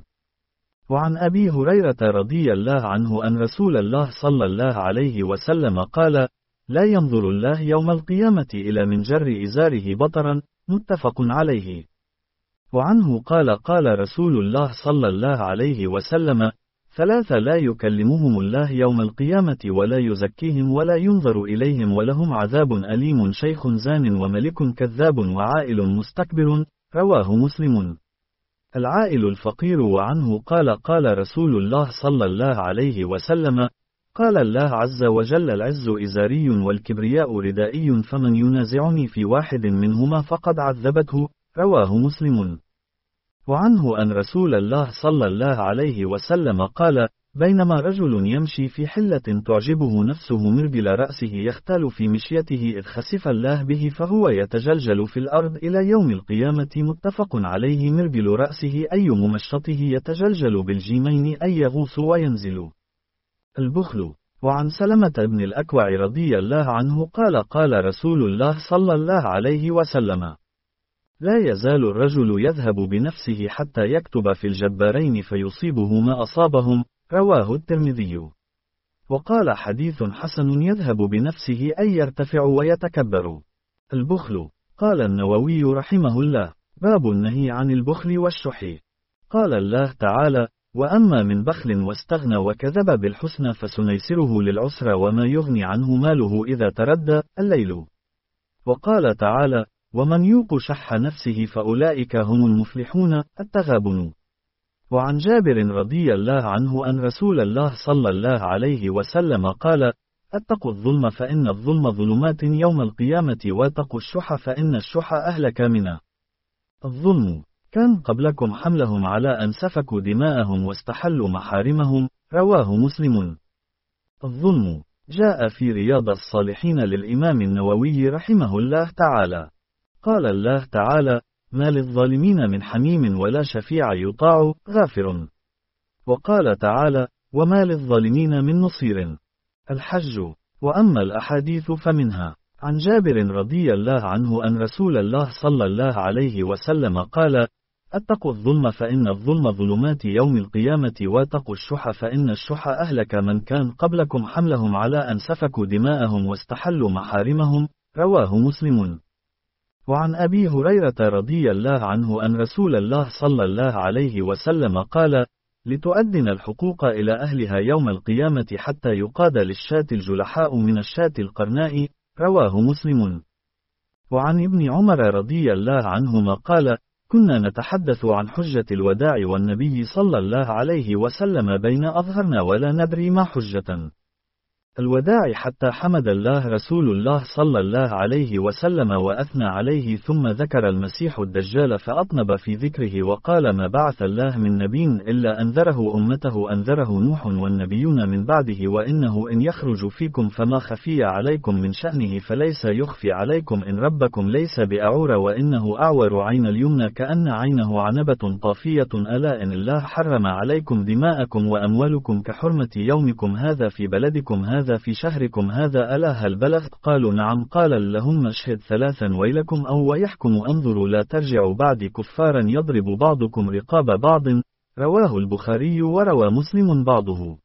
وعن أبي هريرة رضي الله عنه أن رسول الله صلى الله عليه وسلم قال: لا ينظر الله يوم القيامة إلى من جر إزاره بطرا. متفق عليه. وعنه قال: قال رسول الله صلى الله عليه وسلم: ثلاثة لا يكلمهم الله يوم القيامة ولا يزكيهم ولا ينظر إليهم ولهم عذاب أليم: شيخ زان وملك كذاب وعائل مستكبر. رواه مسلم. العائل الفقير. وعنه قال: قال رسول الله صلى الله عليه وسلم: قال الله عز وجل: العز إزاري والكبرياء ردائي، فمن ينازعني في واحد منهما فقد عذبته. رواه مسلم. وعنه أن رسول الله صلى الله عليه وسلم قال: بينما رجل يمشي في حلة تعجبه نفسه مرجل رأسه يختال في مشيته إذ خسف الله به فهو يتجلجل في الأرض إلى يوم القيامة. متفق عليه. مرجل رأسه أي ممشطه يتجلجل بالجيمين أي يغوص وينزل. البخل. وعن سلمة بن الأكوع رضي الله عنه قال: قال رسول الله صلى الله عليه وسلم: لا يزال الرجل يذهب بنفسه حتى يكتب في الجبارين فيصيبه ما أصابهم. رواه الترمذي. وقال حديث حسن يذهب بنفسه أي يرتفع ويتكبر. البخل. قال النووي رحمه الله: باب النهي عن البخل والشح. قال الله تعالى: وأما من بخل واستغنى وكذب بالحسنى فسنيسره للعسرى وما يغني عنه ماله إذا تردى الليل. وقال تعالى: ومن يوق شح نفسه فأولئك هم المفلحون التغابن. وعن جابر رضي الله عنه أن رسول الله صلى الله عليه وسلم قال: اتقوا الظلم فإن الظلم ظلمات يوم القيامة واتقوا الشح فإن الشح أهلك من الظلم. كان قبلكم حملهم على أن سفكوا دماءهم واستحلوا محارمهم. رواه مسلم. الظلم جاء في رياض الصالحين للإمام النووي رحمه الله تعالى. قال الله تعالى: ما للظالمين من حميم ولا شفيع يطاع غافر. وقال تعالى: وما للظالمين من نصير. الحج. وأما الأحاديث فمنها عن جابر رضي الله عنه أن رسول الله صلى الله عليه وسلم قال: اتقوا الظلم فإن الظلم ظلمات يوم القيامة واتقوا الشح فإن الشح أهلك من كان قبلكم حملهم على أن سفكوا دماءهم واستحلوا محارمهم. رواه مسلم. وعن أبي هريرة رضي الله عنه أن رسول الله صلى الله عليه وسلم قال: لتؤدن الحقوق إلى أهلها يوم القيامة حتى يقاد للشاة الجلحاء من الشاة القرناء. رواه مسلم. وعن ابن عمر رضي الله عنهما قال: كنا نتحدث عن حجة الوداع والنبي صلى الله عليه وسلم بين أظهرنا ولا ندري ما حجة الوداع حتى حمد الله رسول الله صلى الله عليه وسلم وأثنى عليه ثم ذكر المسيح الدجال فأطنب في ذكره وقال: ما بعث الله من نبي إلا أنذره أمته أنذره نوح والنبيون من بعده وإنه إن يخرج فيكم فما خفي عليكم من شأنه فليس يخفي عليكم إن ربكم ليس بأعور وإنه أعور عين اليمنى كأن عينه عنبة طافية ألا إن الله حرم عليكم دماءكم وأموالكم كحرمة يومكم هذا في بلدكم هذا في شهركم هذا ألا هل بلغت؟ قالوا نعم. قال: اللهم اشهد ثلاثا ويلكم أو ويحكم انظروا لا ترجعوا بعدي كفارا يضرب بعضكم رقاب بعض. رواه البخاري وروى مسلم بعضه.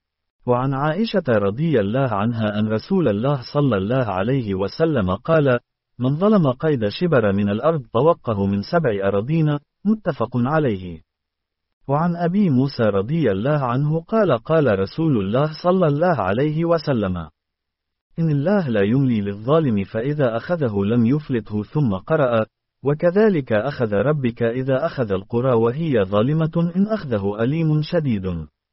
وعن عائشة رضي الله عنها أن رسول الله صلى الله عليه وسلم قال: من ظلم قيد شبر من الأرض طوقه من سبع أراضين. متفق عليه. وعن أبي موسى رضي الله عنه قال: قال رسول الله صلى الله عليه وسلم: إن الله لا يملي للظالم فإذا أخذه لم يفلته. ثم قرأ: وكذلك أخذ ربك إذا أخذ القرى وهي ظالمة إن أخذه أليم شديد.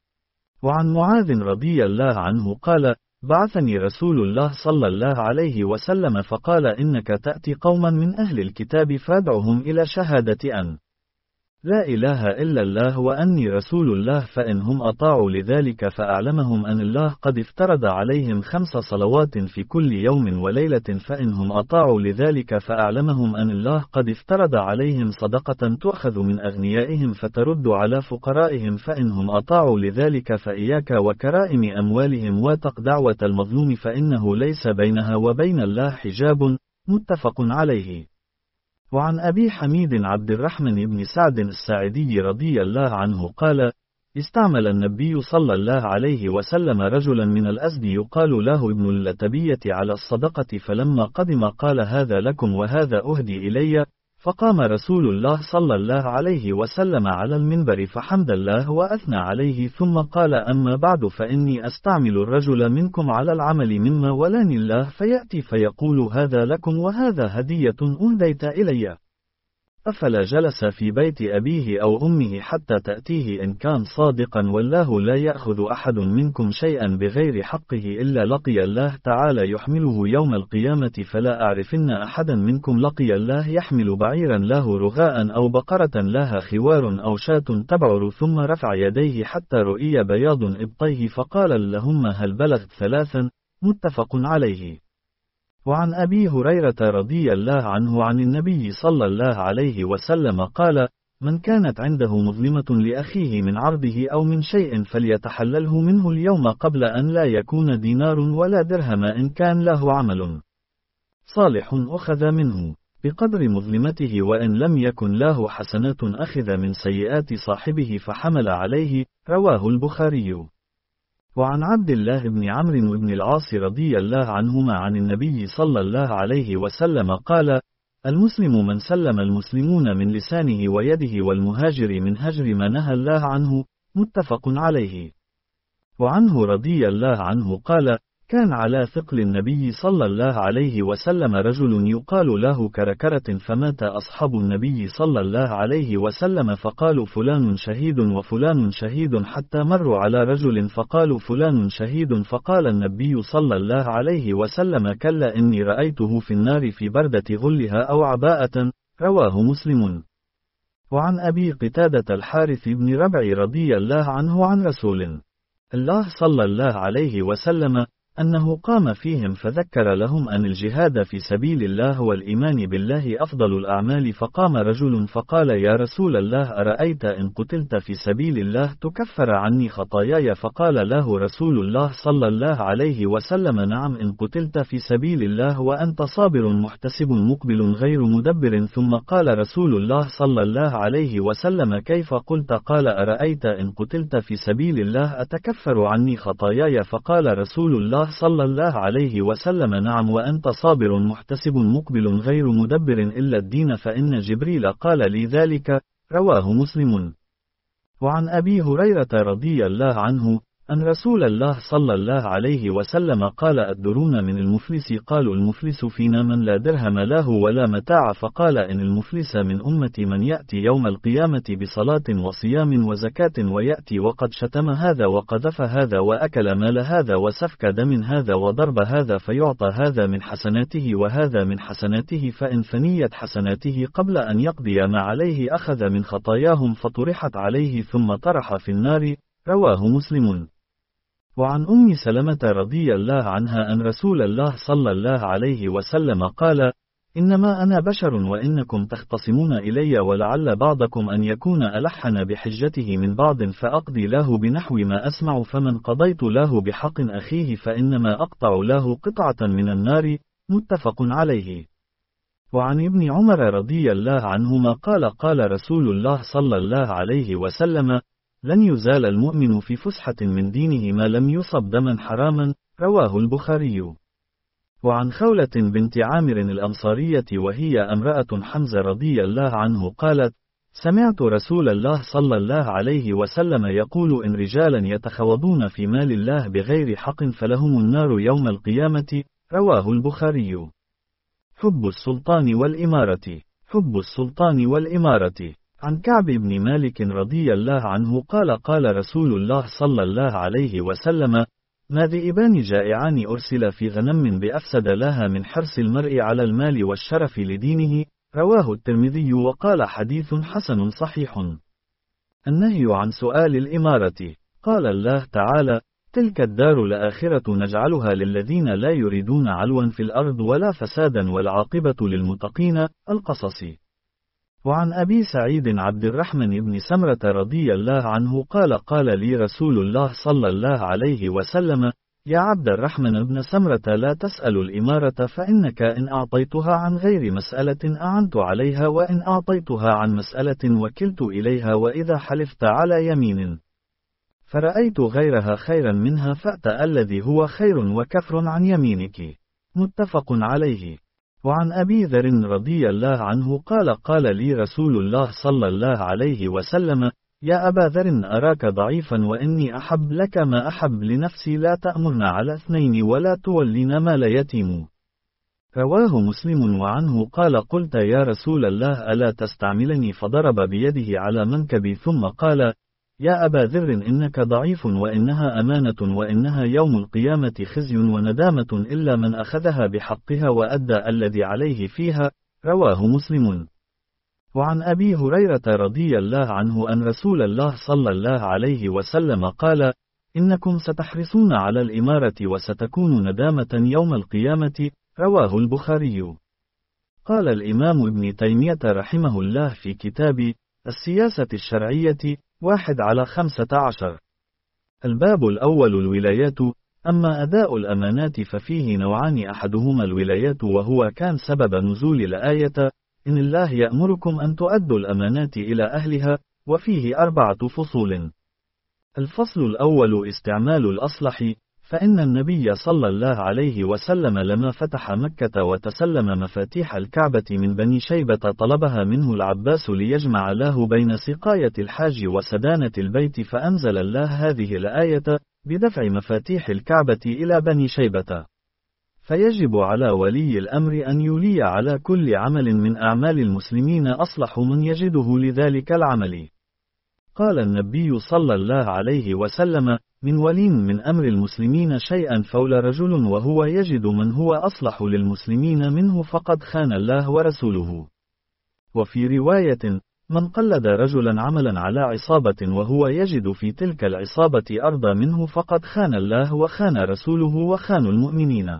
وعن معاذ رضي الله عنه قال: بعثني رسول الله صلى الله عليه وسلم فقال: إنك تأتي قوما من أهل الكتاب فادعهم إلى شهادة أن لا إله إلا الله وأني رسول الله فإنهم أطاعوا لذلك فأعلمهم أن الله قد افترض عليهم خمس صلوات في كل يوم وليلة فإنهم أطاعوا لذلك فأعلمهم أن الله قد افترض عليهم صدقة تؤخذ من أغنيائهم فترد على فقرائهم فإنهم أطاعوا لذلك فإياك وكرائم أموالهم واتق دعوة المظلوم فإنه ليس بينها وبين الله حجاب. متفق عليه. وعن أبي حميد عبد الرحمن بن سعد الساعدي رضي الله عنه قال: استعمل النبي صلى الله عليه وسلم رجلا من الأزد يقال له ابن اللتبية على الصدقة فلما قدم قال: هذا لكم وهذا أهدي إلي. فقام رسول الله صلى الله عليه وسلم على المنبر فحمد الله وأثنى عليه ثم قال: أما بعد فإني أستعمل الرجل منكم على العمل مما ولاني الله فيأتي فيقول: هذا لكم وهذا هدية أهديت إلي. أفلا جلس في بيت أبيه أو أمه حتى تأتيه إن كان صادقا والله لا يأخذ أحد منكم شيئا بغير حقه إلا لقي الله تعالى يحمله يوم القيامة فلا أعرفن أحدا منكم لقي الله يحمل بعيرا له رغاء أو بقرة لها خوار أو شاة تبعر ثم رفع يديه حتى رؤي بياض إبطيه فقال: اللهم هل بلغت ثلاثا. متفق عليه. وعن أبي هريرة رضي الله عنه عن النبي صلى الله عليه وسلم قال: من كانت عنده مظلمة لأخيه من عرضه أو من شيء فليتحلله منه اليوم قبل أن لا يكون دينار ولا درهم إن كان له عمل صالح أخذ منه. بقدر مظلمته وإن لم يكن له حسنات أخذ من سيئات صاحبه فحمل عليه، رواه البخاري. وعن عبد الله بن عمرو بن العاص رضي الله عنهما عن النبي صلى الله عليه وسلم قال: المسلم من سلم المسلمون من لسانه ويده والمهاجر من هجر ما نهى الله عنه، متفق عليه. وعنه رضي الله عنه قال: كان على ثقل النبي صلى الله عليه وسلم رجل يقال له كركرة، فمات أصحاب النبي صلى الله عليه وسلم فقالوا فلان شهيد وفلان شهيد، حتى مروا على رجل فقالوا فلان شهيد، فقال النبي صلى الله عليه وسلم: كلا إني رأيته في النار في بردة غلها أو عباءة، رواه مسلم. وعن أبي قتادة الحارث بن ربع رضي الله عنه عن رسول الله صلى الله عليه وسلم أنه قام فيهم فذكر لهم أن الجهاد في سبيل الله والإيمان بالله أفضل الأعمال، فقام رجل فقال: يا رسول الله، أرأيت إن قتلت في سبيل الله تكفر عني خطاياي؟ فقال له رسول الله صلى الله عليه وسلم: نعم، إن قتلت في سبيل الله وأنت صابر محتسب مقبل غير مدبر. ثم قال رسول الله صلى الله عليه وسلم: كيف قلت؟ قال: أرأيت إن قتلت في سبيل الله أتكفر عني خطاياي؟ فقال رسول الله صلى الله عليه وسلم: نعم، وأنت صابر محتسب مقبل غير مدبر إلا الدين، فإن جبريل قال لي ذلك، رواه مسلم. وعن أبي هريرة رضي الله عنه أن رسول الله صلى الله عليه وسلم قال: أتدرون من المفلس؟ قالوا: المفلس فينا من لا درهم له ولا متاع. فقال: إن المفلس من أمتي من يأتي يوم القيامة بصلاة وصيام وزكاة، ويأتي وقد شتم هذا وقذف هذا وأكل مال هذا وسفك دم هذا وضرب هذا، فيعطى هذا من حسناته وهذا من حسناته، فإن فنيت حسناته قبل أن يقضي ما عليه أخذ من خطاياهم فطرحت عليه ثم طرح في النار، رواه مسلم. وعن أم سلمة رضي الله عنها أن رسول الله صلى الله عليه وسلم قال: إنما أنا بشر وإنكم تختصمون إلي، ولعل بعضكم أن يكون ألحن بحجته من بعض، فأقضي له بنحو ما أسمع، فمن قضيت له بحق أخيه فإنما أقطع له قطعة من النار، متفق عليه. وعن ابن عمر رضي الله عنهما قال: قال رسول الله صلى الله عليه وسلم: لن يزال المؤمن في فسحة من دينه ما لم يصب دما حراما، رواه البخاري. وعن خولة بنت عامر الأنصارية وهي امرأة حمزة رضي الله عنه قالت: سمعت رسول الله صلى الله عليه وسلم يقول: إن رجالا يتخوضون في مال الله بغير حق فلهم النار يوم القيامة، رواه البخاري. حب السلطان والإمارة. حب السلطان والإمارة. عن كعب بن مالك رضي الله عنه قال: قال رسول الله صلى الله عليه وسلم: ما ذئبان جائعان أرسل في غنم بأفسد لها من حرص المرء على المال والشرف لدينه، رواه الترمذي وقال: حديث حسن صحيح. النهي عن سؤال الإمارة. قال الله تعالى: تلك الدار الآخرة نجعلها للذين لا يريدون علوا في الأرض ولا فسادا والعاقبة للمتقين، القصص. وعن أبي سعيد عبد الرحمن بن سمرة رضي الله عنه قال: قال لي رسول الله صلى الله عليه وسلم: يا عبد الرحمن بن سمرة، لا تسأل الإمارة، فإنك إن أعطيتها عن غير مسألة أعنت عليها، وإن أعطيتها عن مسألة وكلت إليها، وإذا حلفت على يمين فرأيت غيرها خيرا منها فأت الذي هو خير وكفر عن يمينك، متفق عليه. وعن أبي ذر رضي الله عنه قال: قال لي رسول الله صلى الله عليه وسلم: يا أبا ذر، أراك ضعيفا وإني أحب لك ما أحب لنفسي، لا تأمرنا على اثنين ولا تولينا مال يتيم، رواه مسلم. وعنه قال: قلت يا رسول الله ألا تستعملني؟ فضرب بيده على منكبي ثم قال: يا أبا ذر، إنك ضعيف، وإنها أمانة، وإنها يوم القيامة خزي وندامة إلا من أخذها بحقها وأدى الذي عليه فيها، رواه مسلم. وعن أبي هريرة رضي الله عنه أن رسول الله صلى الله عليه وسلم قال: إنكم ستحرصون على الإمارة وستكون ندامة يوم القيامة، رواه البخاري. قال الإمام ابن تيمية رحمه الله في كتاب السياسة الشرعية واحد على خمسة عشر: الباب الأول الولايات. أما أداء الأمانات ففيه نوعان، أحدهما الولايات وهو كان سبب نزول الآية إن الله يأمركم أن تؤدوا الأمانات إلى أهلها، وفيه أربعة فصول. الفصل الأول استعمال الأصلح، فإن النبي صلى الله عليه وسلم لما فتح مكة وتسلم مفاتيح الكعبة من بني شيبة طلبها منه العباس ليجمع له بين سقاية الحاج وسدانة البيت، فأنزل الله هذه الآية بدفع مفاتيح الكعبة إلى بني شيبة. فيجب على ولي الأمر أن يولي على كل عمل من أعمال المسلمين أصلح من يجده لذلك العمل. قال النبي صلى الله عليه وسلم: من ولي من أمر المسلمين شيئا فول رجل وهو يجد من هو أصلح للمسلمين منه فقد خان الله ورسوله. وفي رواية: من قلد رجلا عملا على عصابة وهو يجد في تلك العصابة أرضى منه فقد خان الله وخان رسوله وخان المؤمنين.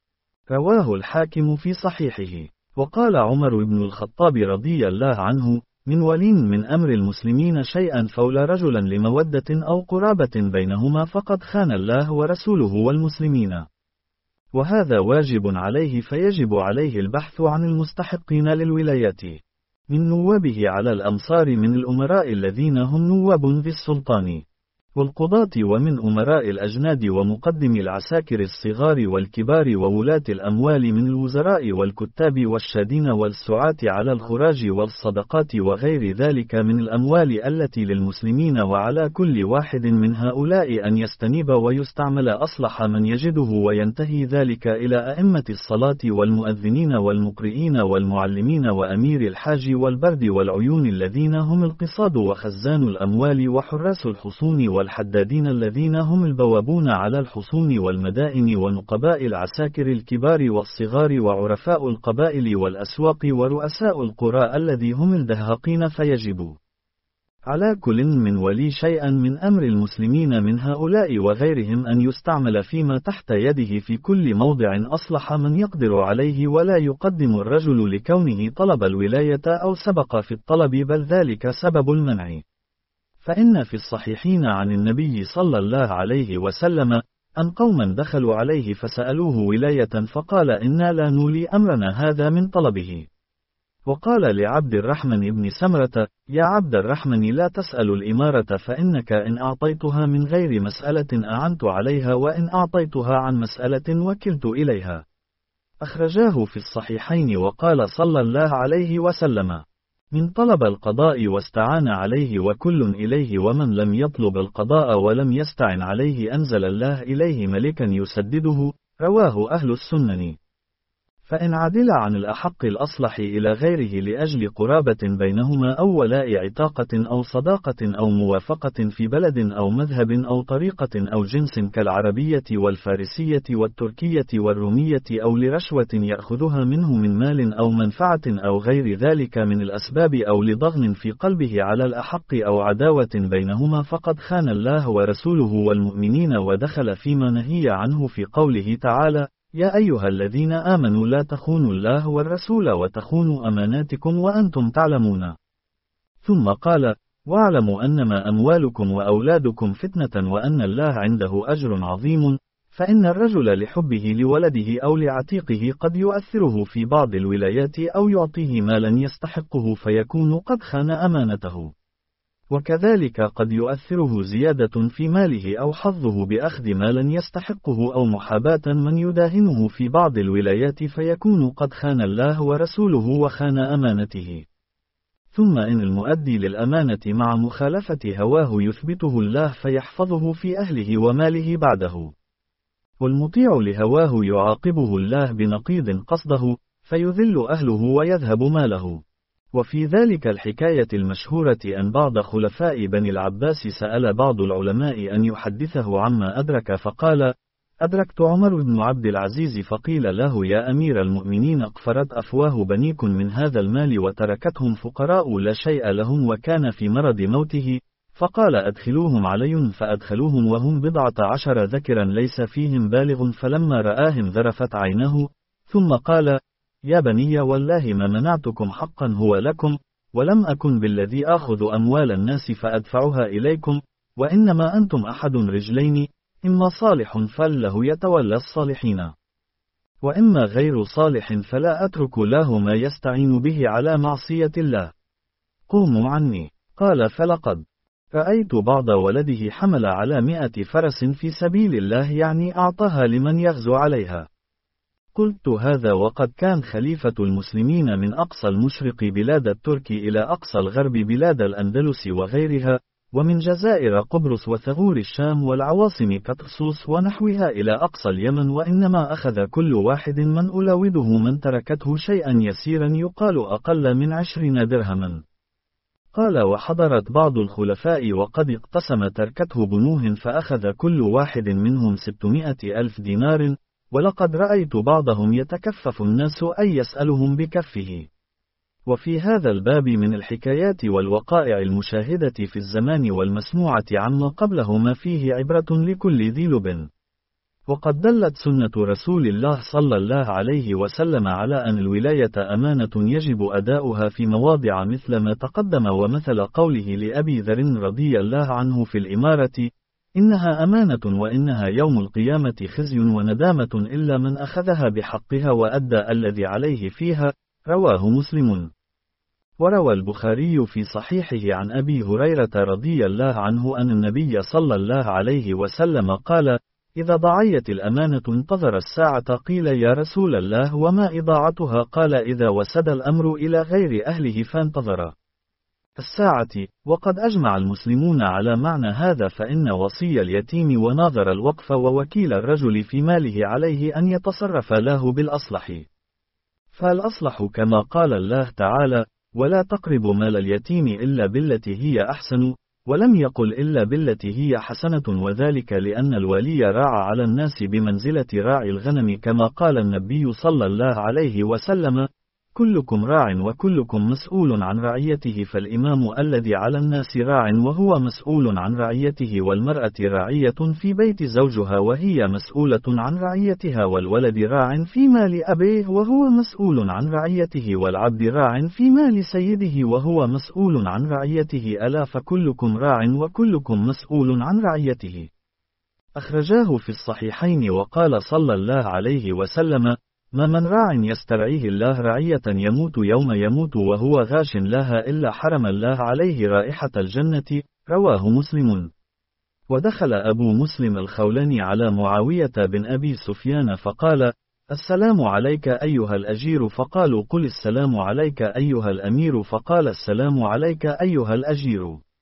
رواه الحاكم في صحيحه. وقال عمر بن الخطاب رضي الله عنه: من ولي من أمر المسلمين شيئا فول رجلا لمودة أو قرابة بينهما فقد خان الله ورسوله والمسلمين. وهذا واجب عليه، فيجب عليه البحث عن المستحقين للولايات من نوابه على الأمصار من الأمراء الذين هم نواب ذي السلطان والقضاة، ومن أمراء الأجناد ومقدم العساكر الصغار والكبار وولاة الأموال من الوزراء والكتاب والشادين والسعاة على الخراج والصدقات وغير ذلك من الأموال التي للمسلمين، وعلى كل واحد من هؤلاء أن يستنيب ويستعمل أصلح من يجده، وينتهي ذلك إلى أئمة الصلاة والمؤذنين والمقرئين والمعلمين وأمير الحاج والبرد والعيون الذين هم القصاد وخزان الأموال وحراس الحصون والحدادين الذين هم البوابون على الحصون والمدائن ونقباء العساكر الكبار والصغار وعرفاء القبائل والأسواق ورؤساء القرى الذي هم الدهاقين. فيجب على كل من ولي شيئا من أمر المسلمين من هؤلاء وغيرهم أن يستعمل فيما تحت يده في كل موضع أصلح من يقدر عليه، ولا يقدم الرجل لكونه طلب الولاية أو سبق في الطلب، بل ذلك سبب المنع. فإن في الصحيحين عن النبي صلى الله عليه وسلم أن قوما دخلوا عليه فسألوه ولاية فقال: إنا لا نولي أمرنا هذا من طلبه. وقال لعبد الرحمن بن سمرة: يا عبد الرحمن، لا تسأل الإمارة، فإنك إن أعطيتها من غير مسألة أعنت عليها، وإن أعطيتها عن مسألة وكلت إليها. أخرجاه في الصحيحين. وقال صلى الله عليه وسلم: من طلب القضاء واستعان عليه وكل إليه، ومن لم يطلب القضاء ولم يستعن عليه أنزل الله إليه ملكا يسدده. رواه أهل السنن. فإن عدل عن الأحق الأصلح إلى غيره لأجل قرابة بينهما أو ولاء عتاقة أو صداقة أو موافقة في بلد أو مذهب أو طريقة أو جنس كالعربية والفارسية والتركية والرومية، أو لرشوة يأخذها منه من مال أو منفعة أو غير ذلك من الأسباب، أو لضغن في قلبه على الأحق أو عداوة بينهما، فقد خان الله ورسوله والمؤمنين، ودخل فيما نهي عنه في قوله تعالى: يا أيها الذين آمنوا لا تخونوا الله والرسول وتخونوا أماناتكم وأنتم تعلمون. ثم قال: واعلموا أنما أموالكم وأولادكم فتنة وأن الله عنده أجر عظيم. فإن الرجل لحبه لولده أو لعتيقه قد يؤثره في بعض الولايات أو يعطيه مالا يستحقه فيكون قد خان أمانته، وكذلك قد يؤثره زيادة في ماله أو حظه بأخذ مالا يستحقه أو محاباة من يداهنه في بعض الولايات فيكون قد خان الله ورسوله وخان أمانته. ثم إن المؤدي للأمانة مع مخالفة هواه يثبته الله فيحفظه في أهله وماله بعده، والمطيع لهواه يعاقبه الله بنقيض قصده فيذل أهله ويذهب ماله. وفي ذلك الحكاية المشهورة أن بعض خلفاء بني العباس سأل بعض العلماء أن يحدثه عما أدرك، فقال: أدركت عمر بن عبد العزيز، فقيل له: يا أمير المؤمنين، اقفرت أفواه بنيك من هذا المال وتركتهم فقراء لا شيء لهم، وكان في مرض موته، فقال: أدخلوهم علي، فأدخلوهم وهم بضعة عشر ذكرا ليس فيهم بالغ، فلما رآهم ذرفت عينه، ثم قال: يا بني، والله ما منعتكم حقا هو لكم، ولم أكن بالذي آخذ أموال الناس فأدفعها إليكم، وإنما أنتم أحد رجلين، إما صالح فله يتولى الصالحين، وإما غير صالح فلا أترك له ما يستعين به على معصية الله. قوموا عني. قال فلقد رأيت بعض ولده حمل على مئة فرس في سبيل الله، يعني أعطاها لمن يغزو عليها. قلت هذا وقد كان خليفة المسلمين من أقصى المشرق بلاد الترك إلى أقصى الغرب بلاد الأندلس وغيرها، ومن جزائر قبرص وثغور الشام والعواصم كطرسوس ونحوها إلى أقصى اليمن، وإنما أخذ كل واحد من ألاوده من تركته شيئا يسيرا يقال أقل من عشرين درهما. قال وحضرت بعض الخلفاء وقد اقتسم تركته بنوه، فأخذ كل واحد منهم ستمائة ألف دينار، ولقد رأيت بعضهم يتكفف الناس أن يسألهم بكفه. وفي هذا الباب من الحكايات والوقائع المشاهدة في الزمان والمسموعة عما قبله ما فيه عبرة لكل ذي لب. وقد دلت سنة رسول الله صلى الله عليه وسلم على أن الولاية أمانة يجب أداؤها في مواضع مثل ما تقدم، ومثل قوله لأبي ذر رضي الله عنه في الإمارة: إنها أمانة وإنها يوم القيامة خزي وندامة إلا من أخذها بحقها وأدى الذي عليه فيها. رواه مسلم. وروى البخاري في صحيحه عن أبي هريرة رضي الله عنه أن النبي صلى الله عليه وسلم قال: إذا ضاعت الأمانة انتظر الساعة. قيل يا رسول الله وما إضاعتها؟ قال: إذا وسد الأمر إلى غير أهله فانتظر الساعة. وقد أجمع المسلمون على معنى هذا، فإن وصي اليتيم وناظر الوقف ووكيل الرجل في ماله عليه أن يتصرف له بالأصلح. فالأصلح كما قال الله تعالى: ولا تقربوا مال اليتيم إلا بالتي هي أحسن، ولم يقل إلا بالتي هي حسنة، وذلك لأن الولي راعى على الناس بمنزلة راعي الغنم، كما قال النبي صلى الله عليه وسلم: كلكم راع وكلكم مسؤول عن رعيته. فالإمام الذي على الناس راع وهو مسؤول عن رعيته، والمرأة راعية في بيت زوجها وهي مسؤولة عن رعيتها، والولد راع في مال أبيه وهو مسؤول عن رعيته، والعبد راع في مال سيده وهو مسؤول عن رعيته. ألا فكلكم راع وكلكم مسؤول عن رعيته. أخرجاه في الصحيحين. وقال صلى الله عليه وسلم: ما من راع يسترعيه الله رعية يموت يوم يموت وهو غاش لها إلا حرم الله عليه رائحة الجنة. رواه مسلم. ودخل أبو مسلم الخولاني على معاوية بن أبي سفيان فقال: السلام عليك أيها الأجير. فقالوا: قل السلام عليك أيها الأمير. فقال: السلام عليك أيها الأجير.